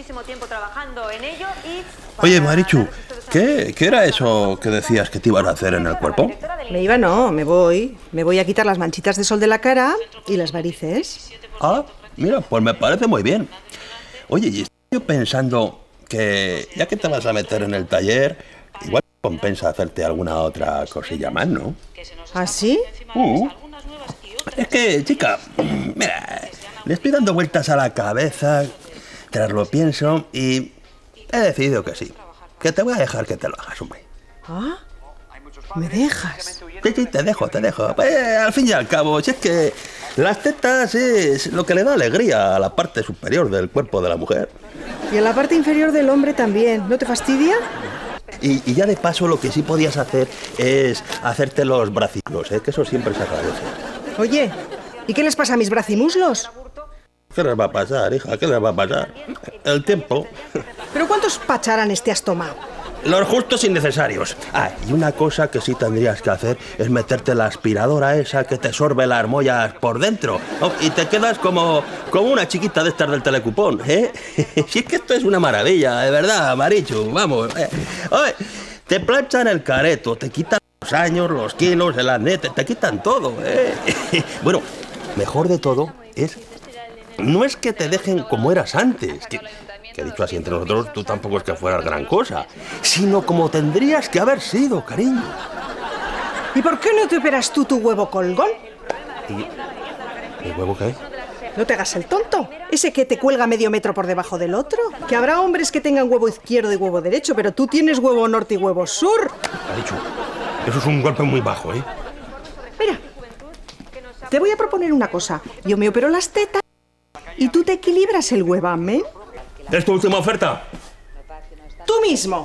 muchísimo tiempo trabajando en ello y... Oye, Marichu, ¿qué era eso que decías que te ibas a hacer en el cuerpo? Me voy a quitar las manchitas de sol de la cara y las varices. Ah, mira, pues me parece muy bien. Oye, y estoy yo pensando que ya que te vas a meter en el taller, igual compensa hacerte alguna otra cosilla más, ¿no? ¿Ah, sí? Es que, chica, mira, le estoy dando vueltas a la cabeza, tras lo pienso y he decidido que sí, que te voy a dejar que te lo hagas, hombre. ¿Ah? ¿Me dejas? Sí, te dejo. Pues, al fin y al cabo, si es que las tetas es lo que le da alegría a la parte superior del cuerpo de la mujer. Y a la parte inferior del hombre también, ¿no te fastidia? Y ya de paso lo que sí podías hacer es hacerte los braciclos, que eso siempre se agradece. Oye, ¿y qué les pasa a mis bracimuslos? ¿Qué les va a pasar, hija? ¿Qué les va a pasar? El tiempo. ¿Pero cuántos pacharanes te has tomado? Los justos y necesarios. Ah, y una cosa que sí tendrías que hacer es meterte la aspiradora esa que te sorbe las mollas por dentro. Oh, y te quedas como una chiquita de estas del telecupón, ¿eh? Si es que esto es una maravilla, de verdad, Marichu, vamos. Oye, te planchan el careto, te quitan los años, los kilos, el acné, te quitan todo, ¿eh? Bueno, mejor de todo no es que te dejen como eras antes, que dicho así entre nosotros, tú tampoco es que fueras gran cosa, sino como tendrías que haber sido, cariño. ¿Y por qué no te operas tú tu huevo colgón? ¿Y el huevo qué? No te hagas el tonto. Ese que te cuelga medio metro por debajo del otro. Que habrá hombres que tengan huevo izquierdo y huevo derecho, pero tú tienes huevo norte y huevo sur. Marichu, eso es un golpe muy bajo, ¿eh? Mira, te voy a proponer una cosa. Yo me opero las tetas y tú te equilibras el huevame. ¿Es tu última oferta? ¡Tú mismo!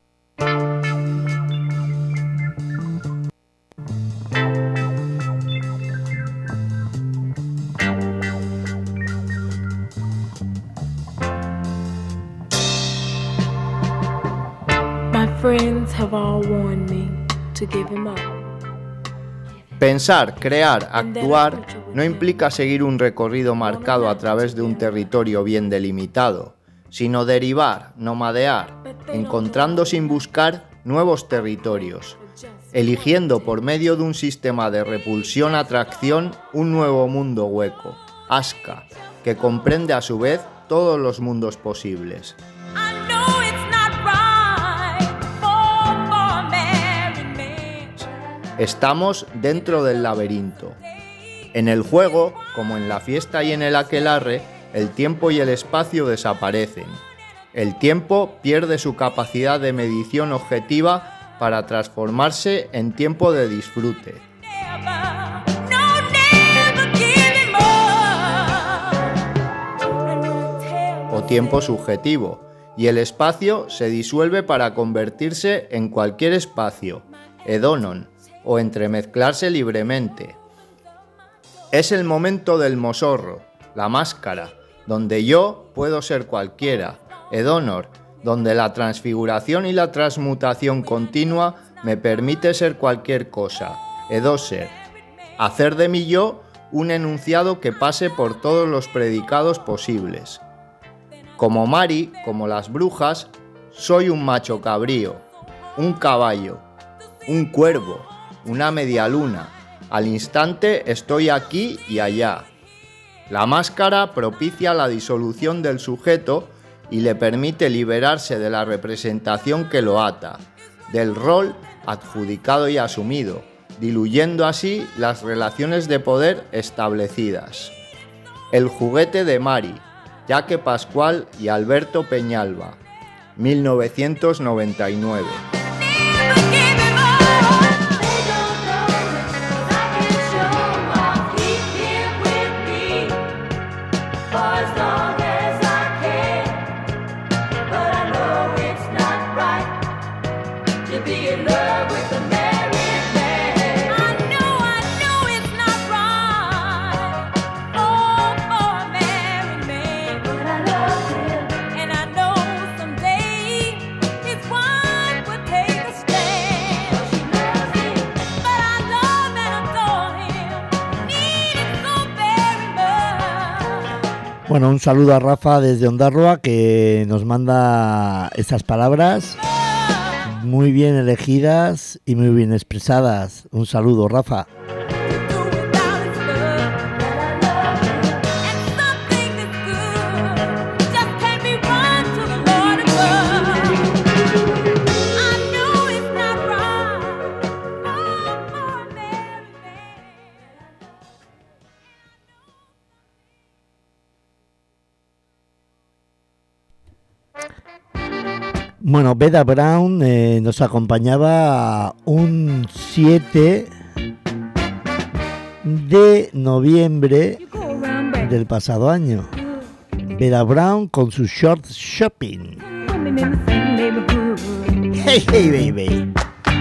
My friends have all warned me to give him up. Pensar, crear, actuar no implica seguir un recorrido marcado a través de un territorio bien delimitado, sino derivar, nomadear, encontrando sin buscar nuevos territorios, eligiendo por medio de un sistema de repulsión-atracción un nuevo mundo hueco, Aska, que comprende a su vez todos los mundos posibles. Estamos dentro del laberinto. En el juego, como en la fiesta y en el aquelarre, el tiempo y el espacio desaparecen. El tiempo pierde su capacidad de medición objetiva para transformarse en tiempo de disfrute. O tiempo subjetivo, y el espacio se disuelve para convertirse en cualquier espacio, edonon, o entremezclarse libremente. Es el momento del mosorro, la máscara, donde yo puedo ser cualquiera, edonor, donde la transfiguración y la transmutación continua me permite ser cualquier cosa, edoser, hacer de mi yo un enunciado que pase por todos los predicados posibles. Como Mari, como las brujas, soy un macho cabrío, un caballo, un cuervo, una media luna. Al instante estoy aquí y allá. La máscara propicia la disolución del sujeto y le permite liberarse de la representación que lo ata, del rol adjudicado y asumido, diluyendo así las relaciones de poder establecidas. El juguete de Mari, Jaque Pascual y Alberto Peñalba, 1999. Bueno, un saludo a Rafa desde Ondarroa, que nos manda estas palabras muy bien elegidas y muy bien expresadas. Un saludo, Rafa. Bueno, Beda Brown nos acompañaba un 7 de noviembre del pasado año. Beda Brown con su Short Shopping. Hey, hey, baby.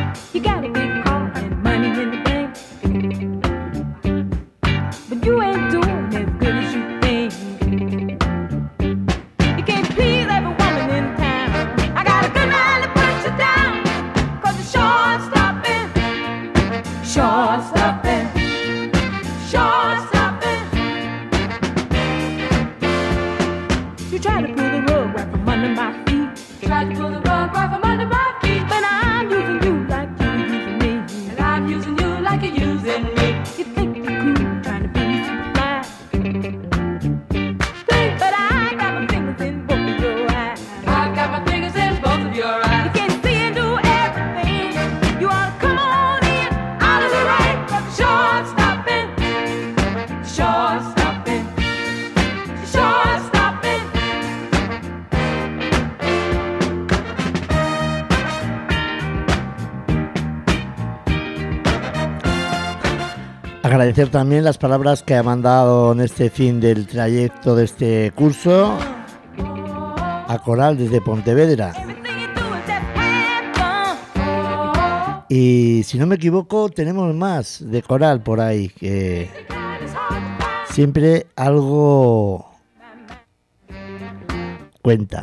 Agradecer también las palabras que ha mandado en este fin del trayecto de este curso a Coral desde Pontevedra. Y si no me equivoco, tenemos más de Coral por ahí, que siempre algo cuenta.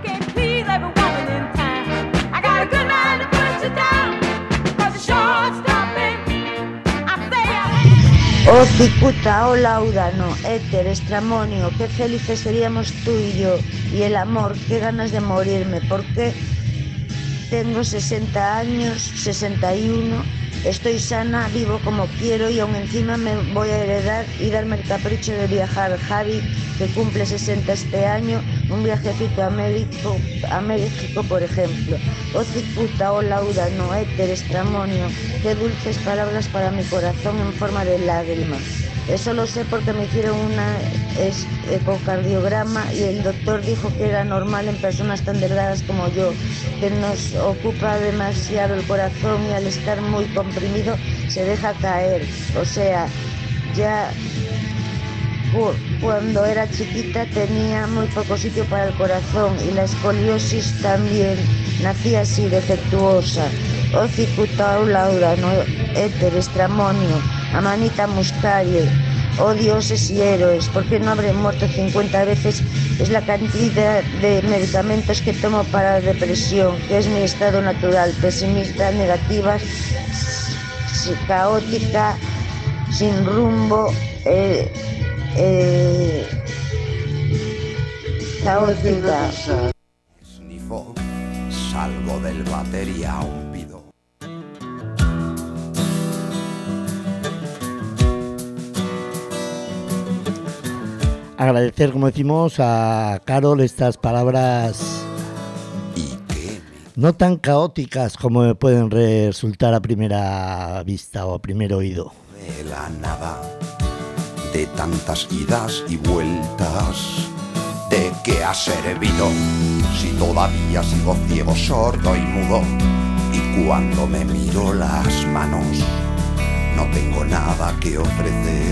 Oh cicuta, oh laudano, éter, estramonio, qué felices seríamos tú y yo, y el amor, qué ganas de morirme, porque tengo 60 años, 61, estoy sana, vivo como quiero y aún encima me voy a heredar y darme el capricho de viajar. Javi, que cumple 60 este año, un viajecito a México, por ejemplo. Oh cicuta, oh laudano, éter, estramonio, qué dulces palabras para mi corazón en forma de lágrima. Eso lo sé porque me hicieron una ecocardiograma y el doctor dijo que era normal en personas tan delgadas como yo, que nos ocupa demasiado el corazón y al estar muy comprimido se deja caer. O sea, ya cuando era chiquita tenía muy poco sitio para el corazón y la escoliosis también, nací así, defectuosa. Oh cicuta, oh laudano, éter, estramonio, amanita muscarie, oh dioses y héroes, ¿por qué no habré muerto 50 veces? Es la cantidad de medicamentos que tomo para la depresión, que es mi estado natural, pesimista, negativa, caótica, sin rumbo, caótica. Snifo, salgo del batería un pido. Agradecer, como decimos, a Carol estas palabras no tan caóticas como pueden resultar a primera vista o a primer oído. De la nada, de tantas idas y vueltas, ¿de qué ha servido si todavía sigo ciego, sordo y mudo? Y cuando me miro las manos, no tengo nada que ofrecer.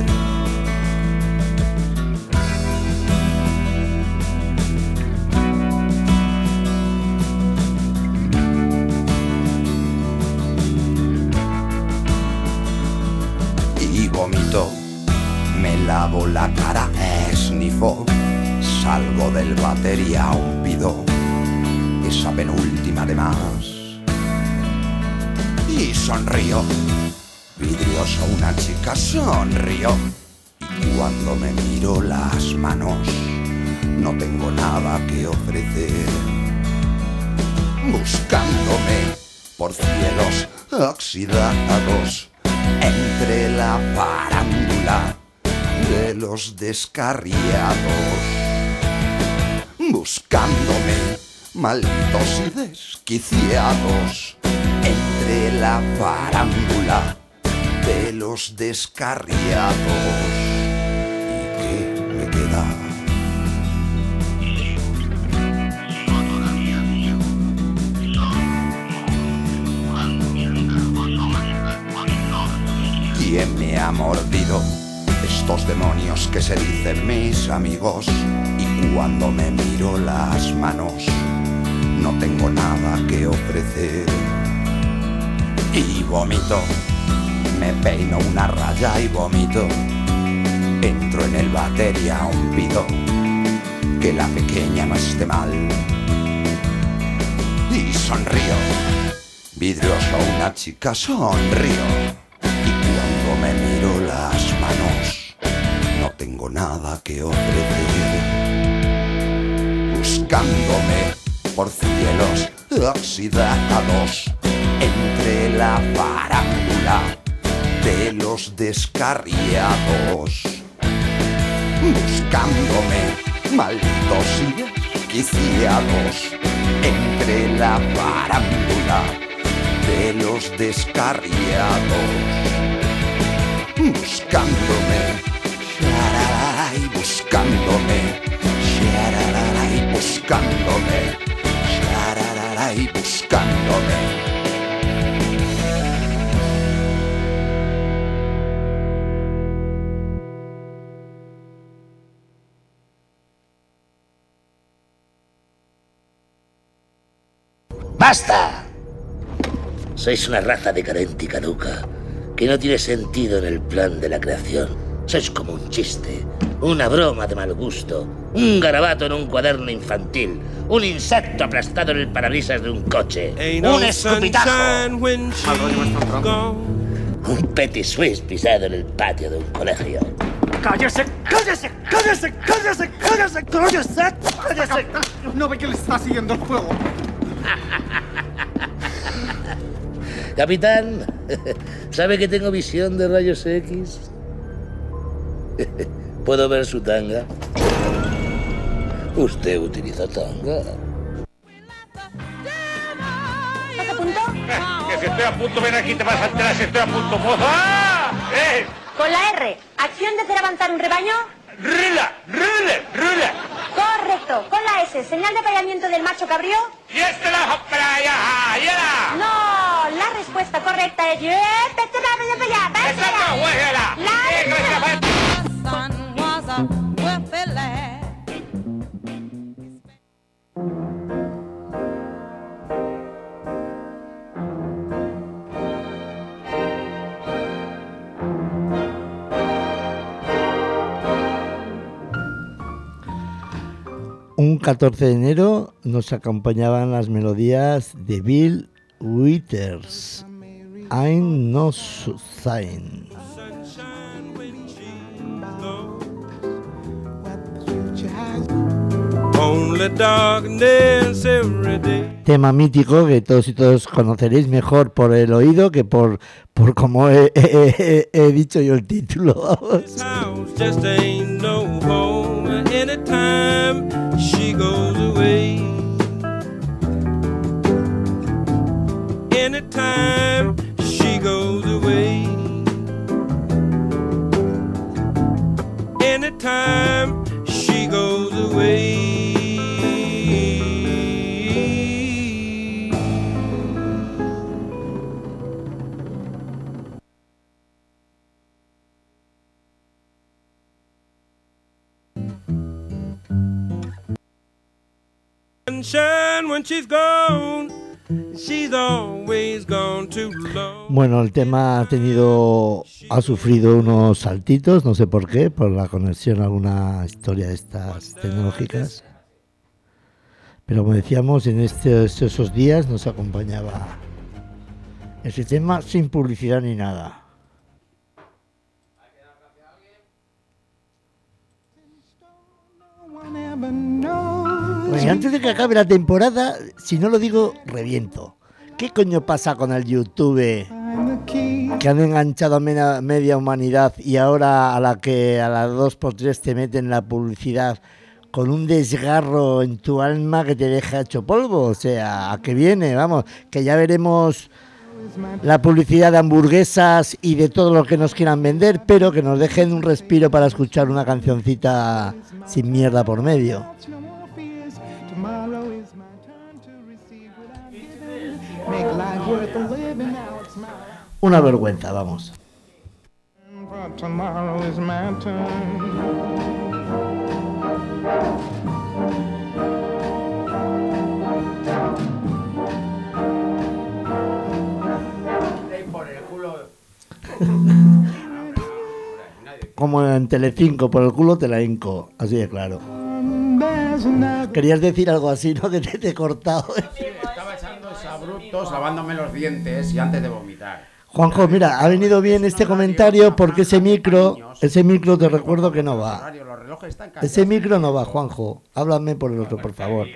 Vomito, me lavo la cara, esnifo, salgo del batería un pido, esa penúltima de más. Y sonrío, vidriosa una chica sonrío, y cuando me miro las manos, no tengo nada que ofrecer. Buscándome por cielos oxidados entre la farándula de los descarriados. Buscándome, malditos y desquiciados, entre la farándula de los descarriados. ¿Y qué me queda? ¿Quién me ha mordido? Estos demonios que se dicen mis amigos. Y cuando me miro las manos, no tengo nada que ofrecer. Y vomito, me peino una raya y vomito. Entro en el váter y aún pido que la pequeña no esté mal. Y sonrío, vidrioso una chica sonrío. Y cuando me miro las manos, no tengo nada que ofrecer. Buscándome por cielos oxidados entre la farándula de los descarriados. Buscándome, malditos y desquiciados, entre la farándula de los descarriados. Buscándome, sharararay, buscándome, sharararay, buscándome, sharararay, buscándome. ¡Basta! Sois una raza decadente y caduca, que no tiene sentido en el plan de la creación. Sois como un chiste, una broma de mal gusto, un garabato en un cuaderno infantil, un insecto aplastado en el parabrisas de un coche, un escupitajo, un petit suisse pisado en el patio de un colegio. ¡Cállese! ¡Cállese! ¡Cállese! ¡Cállese! ¡Cállese! ¡Cállese! ¡Cállese! ¿No ve que le está siguiendo el juego? Capitán, ¿sabe que tengo visión de rayos X? ¿Puedo ver su tanga? Usted utiliza tanga. ¿Estás a punto? Que si estoy a punto, ven aquí, te vas a enterar si estoy a punto, moza. Con la R, acción de hacer avanzar un rebaño. ¡Rula! ¡Rula! ¡Rula! Correcto. Con la S, señal de apareamiento del macho cabrío. ¡Y este la playa! No, la respuesta correcta es... Un 14 de enero nos acompañaban las melodías de Bill Withers, I'm No Sign. Tema mítico que todos y todos conoceréis mejor por el oído que por como he dicho yo el título. Anytime she goes away, anytime she goes away, anytime she goes away. When she's gone, she's always gone too long. Bueno, el tema ha sufrido unos saltitos, no sé por qué, por la conexión a alguna historia de estas tecnológicas. Pero como decíamos, en esos días nos acompañaba ese tema sin publicidad ni nada. Never Y antes de que acabe la temporada, si no lo digo, reviento. ¿Qué coño pasa con el YouTube que han enganchado a media humanidad y ahora a las 2x3 te meten la publicidad con un desgarro en tu alma que te deja hecho polvo? O sea, ¿a qué viene? Vamos, que ya veremos la publicidad de hamburguesas y de todo lo que nos quieran vender, pero que nos dejen un respiro para escuchar una cancioncita sin mierda por medio. Una vergüenza, vamos. Como en Telecinco, por el culo te la hinco, así de claro. Querías decir algo así, ¿no? Que te he cortado. Sí, estaba echando exabruptos, lavándome los dientes y antes de vomitar. Juanjo, mira, ha venido bien este comentario porque ese micro te recuerdo que no va. Ese micro no va, Juanjo. Háblame por el otro, por favor.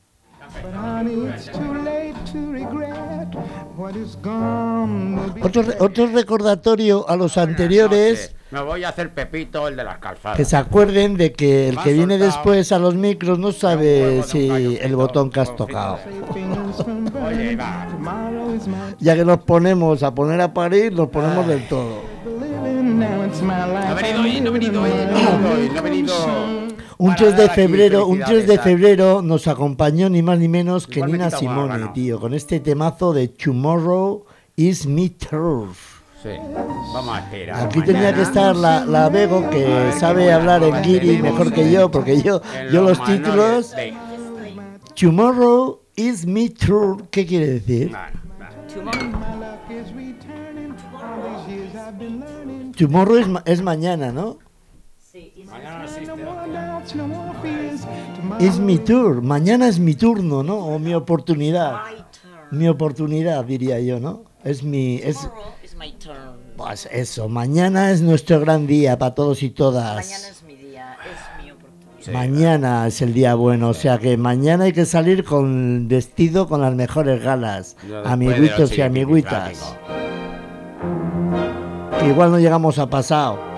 Otro recordatorio a los anteriores. Me voy a hacer Pepito, el de las calzadas. Que se acuerden de que el que viene después a los micros no sabe si el botón que has tocado. Oye, va. Ya que nos ponemos a poner a parir, nos ponemos del todo. No ha venido. Un 3 de febrero nos acompañó ni más ni menos que Nina Simone, tío, con este temazo de Tomorrow is My Turf. Sí, vamos a esperar. Aquí tenía que estar la Bego, que sabe hablar en guiri mejor que yo, porque yo los títulos... Tomorrow is My Turf, ¿qué quiere decir? Tomorrow es mañana, ¿no? Es mi tour, mañana es mi turno, ¿no? O mi oportunidad. Mi oportunidad, diría yo, ¿no? Pues eso, mañana es nuestro gran día para todos y todas. Mañana es mi día, es mi oportunidad. Mañana es el día bueno, o sea que mañana hay que salir vestido con las mejores galas, amiguitos y amiguitas. Que igual no llegamos a pasado.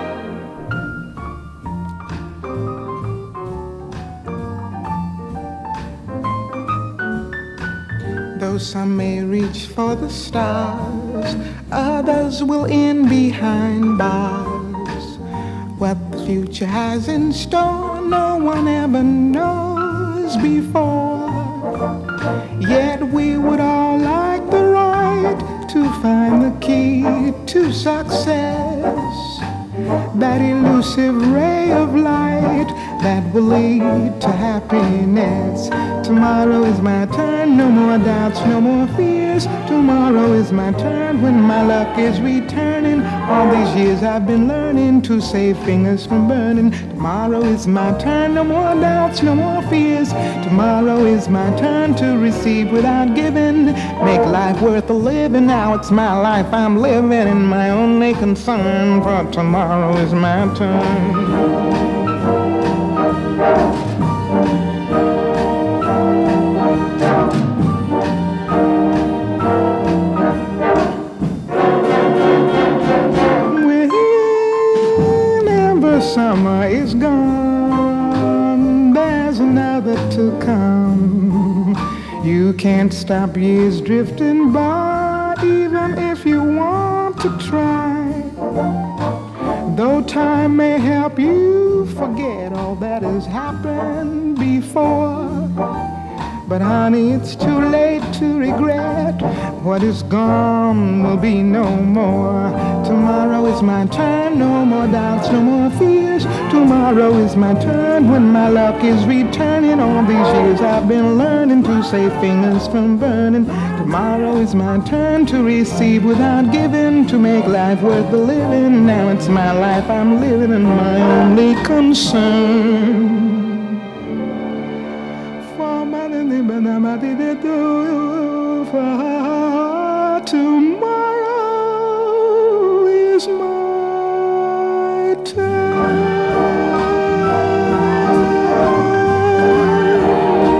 Though some may reach for the stars, others will end behind bars. What the future has in store, no one ever knows before. Yet we would all like the right to find the key to success. That elusive ray of light that will lead to happiness. Tomorrow is my turn, no more doubts, no more fears. Tomorrow is my turn when my luck is returning. All these years I've been learning to save fingers from burning. Tomorrow is my turn, no more doubts, no more fears. Tomorrow is my turn to receive without giving. Make life worth a living, now it's my life I'm living. And my only concern for tomorrow is my turn. Whenever summer is gone, there's another to come. You can't stop years drifting by, even if you want to try. Though time may help you forget all that has happened before, but honey, it's too late to regret. What is gone will be no more. Tomorrow is my turn, no more doubts, no more fears. Tomorrow is my turn when my luck is returning. All these years I've been learning to save fingers from burning. Tomorrow is my turn to receive without giving, to make life worth the living. Now it's my life I'm living and my only concern. For tomorrow is my turn.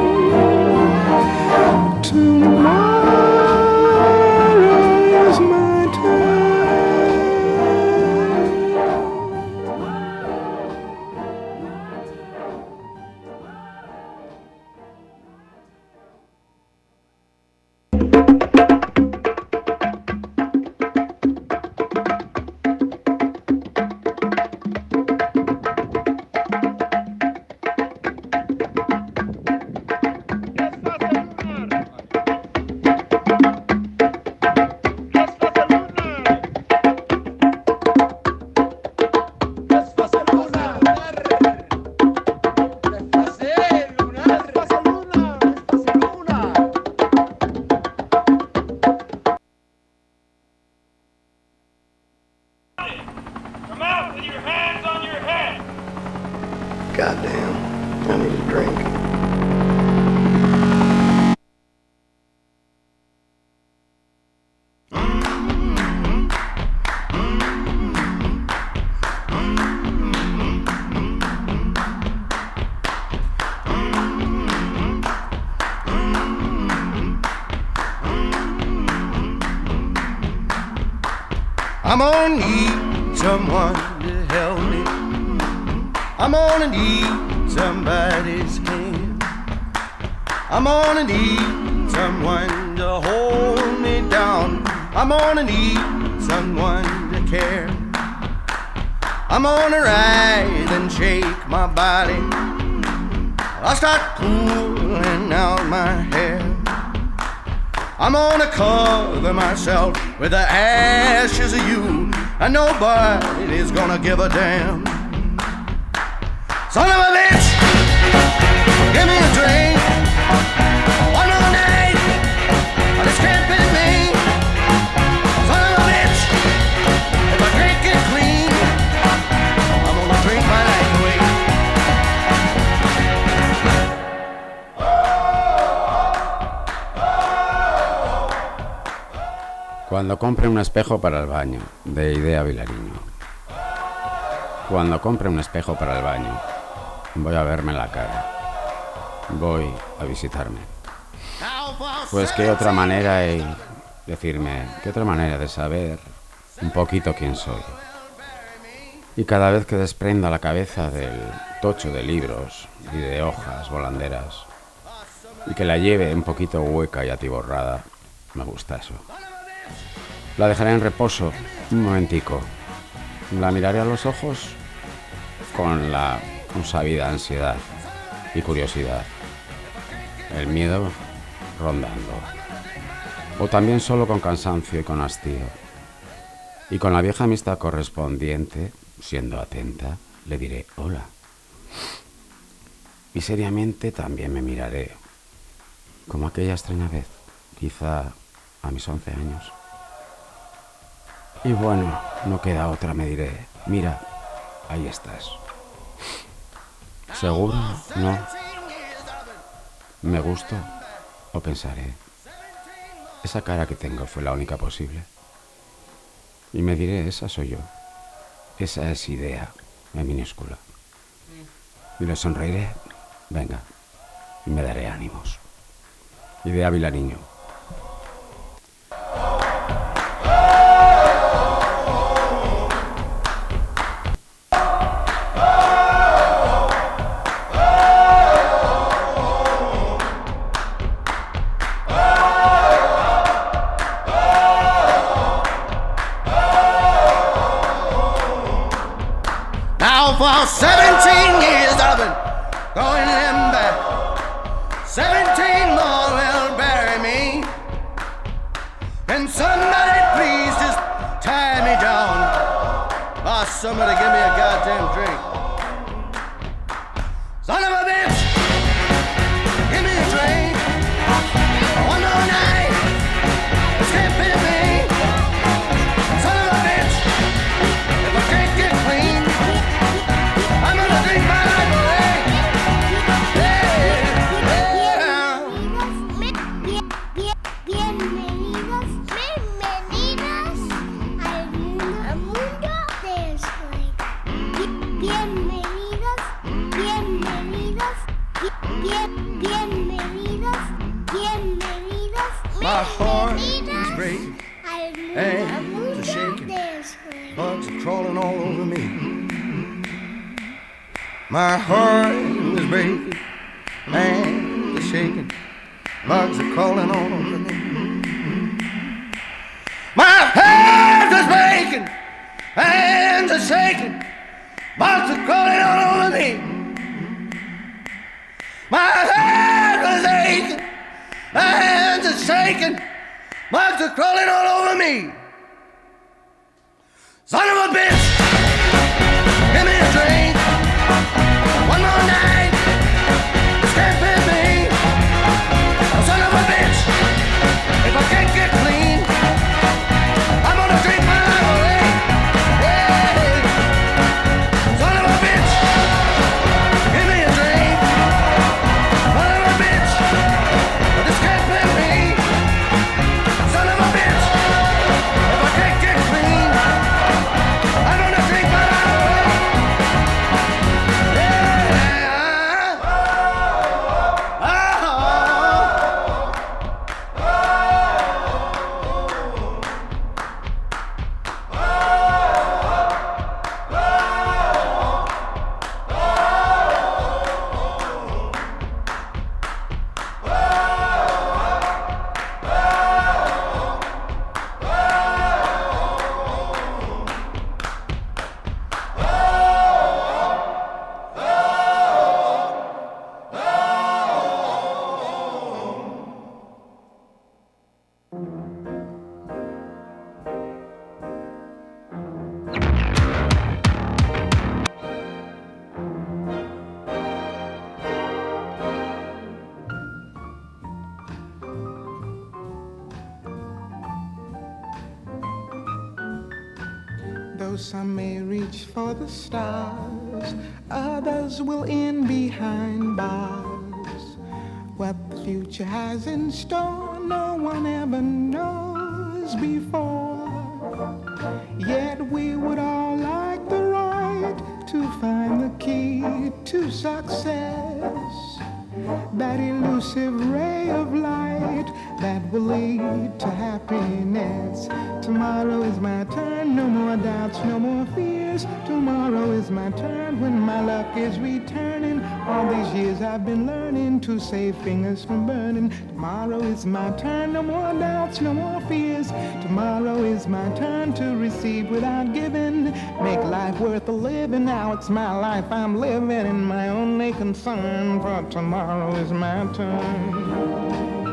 I'm gonna need someone to help me. I'm gonna need somebody's hand. I'm gonna need someone to hold me down. I'm gonna need someone to care. I'm gonna rise and shake my body. I'll start pulling out my hair. I'm gonna cover myself with the ashes of you, and nobody's gonna give a damn. Son of a bitch, give me a drink. One more night, but it's can't be me. Son of a bitch, if I drink it clean, I'm gonna drink my life away. Cuando compre un espejo para el baño, de Idea Vilariño. Cuando compre un espejo para el baño, voy a verme la cara. Voy a visitarme. Pues qué otra manera de decirme, qué otra manera de saber un poquito quién soy. Y cada vez que desprenda la cabeza del tocho de libros y de hojas volanderas, y que la lleve un poquito hueca y atiborrada, me gusta eso. La dejaré en reposo un momentico. La miraré a los ojos con la consabida ansiedad y curiosidad. El miedo rondando. O también solo con cansancio y con hastío. Y con la vieja amistad correspondiente, siendo atenta, le diré hola. Y seriamente también me miraré, como aquella extraña vez, quizá a mis 11 años. Y bueno, no queda otra, me diré, mira, ahí estás. ¿Seguro? ¿No? ¿Me gusto? ¿O pensaré? Esa cara que tengo fue la única posible. Y me diré, esa soy yo. Esa es Idea, en minúscula. Y le sonreiré, venga, y me daré ánimos. Idea Vilariño. For 17 years I've been going in back. 17 more will bury me. Can somebody please just tie me down? Oh, somebody give me a goddamn drink. Son of a bitch, give me a drink. One more night, this can't be me. Son of a bitch, if I can't get clean, I'm gonna drink my life away. Bienvenidos, bienvenidas al mundo de sueños. Bienvenidos, bienvenidos, bienvenidos, bienvenidos. My heart is breaking, hands are shaking, bugs are crawling all over me. My heart is breaking, hands are shaking, bugs are crawling all over me. My heart is breaking, hands are shaking, bugs are crawling all over me. My head is aching, hands are shaking, bugs are crawling all over me. Son of a bitch, give me a drink. One more night, this can't be me. Oh, son of a bitch, if I can't get clean, I'm gonna drink my life away. Yeah. Son of a bitch, give me a drink. Son of a bitch, this can't be me. Son of a bitch, if I can't get clean, I'm gonna drink my life away. Though some may reach for the stars, others will end behind bars. What the future has in store, no one ever knows before. Yet we would all like the right to find the key to success. That elusive ray of light that will lead to happiness. Tomorrow is my turn, no more doubts, no more fears. Tomorrow is my turn when my luck is returning. All these years I've been learning to save fingers from burning. Tomorrow is my turn, no more doubts, no more fears. Tomorrow is my turn to receive without giving. Make life worth a living. Now it's my life I'm living, and my only concern for tomorrow is my turn.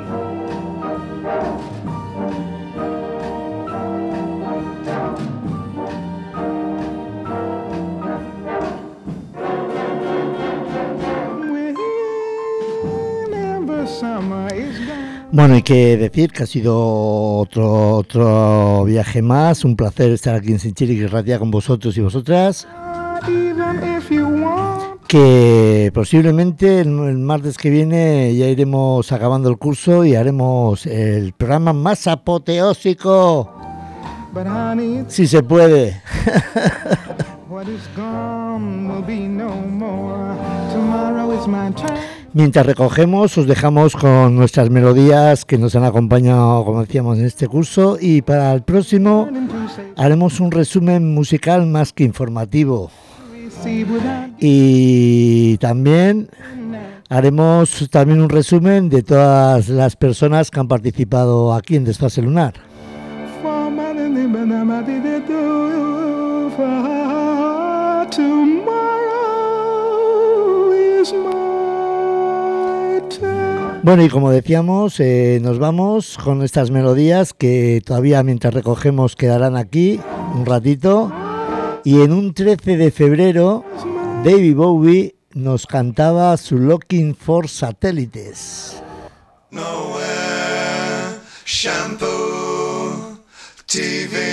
Bueno, hay que decir que ha sido otro viaje más, un placer estar aquí en Txintxerik Irratia con vosotros y vosotras. Que posiblemente el martes que viene ya iremos acabando el curso y haremos el programa más apoteósico, si se puede. Mientras recogemos, os dejamos con nuestras melodías que nos han acompañado, como decíamos, en este curso, y para el próximo haremos un resumen musical más que informativo. Y también haremos un resumen de todas las personas que han participado aquí en Desfase Lunar. Bueno, y como decíamos, nos vamos con estas melodías que todavía mientras recogemos quedarán aquí un ratito. Y en un 13 de febrero, David Bowie nos cantaba su Looking for Satellites. Nowhere, shampoo, TV.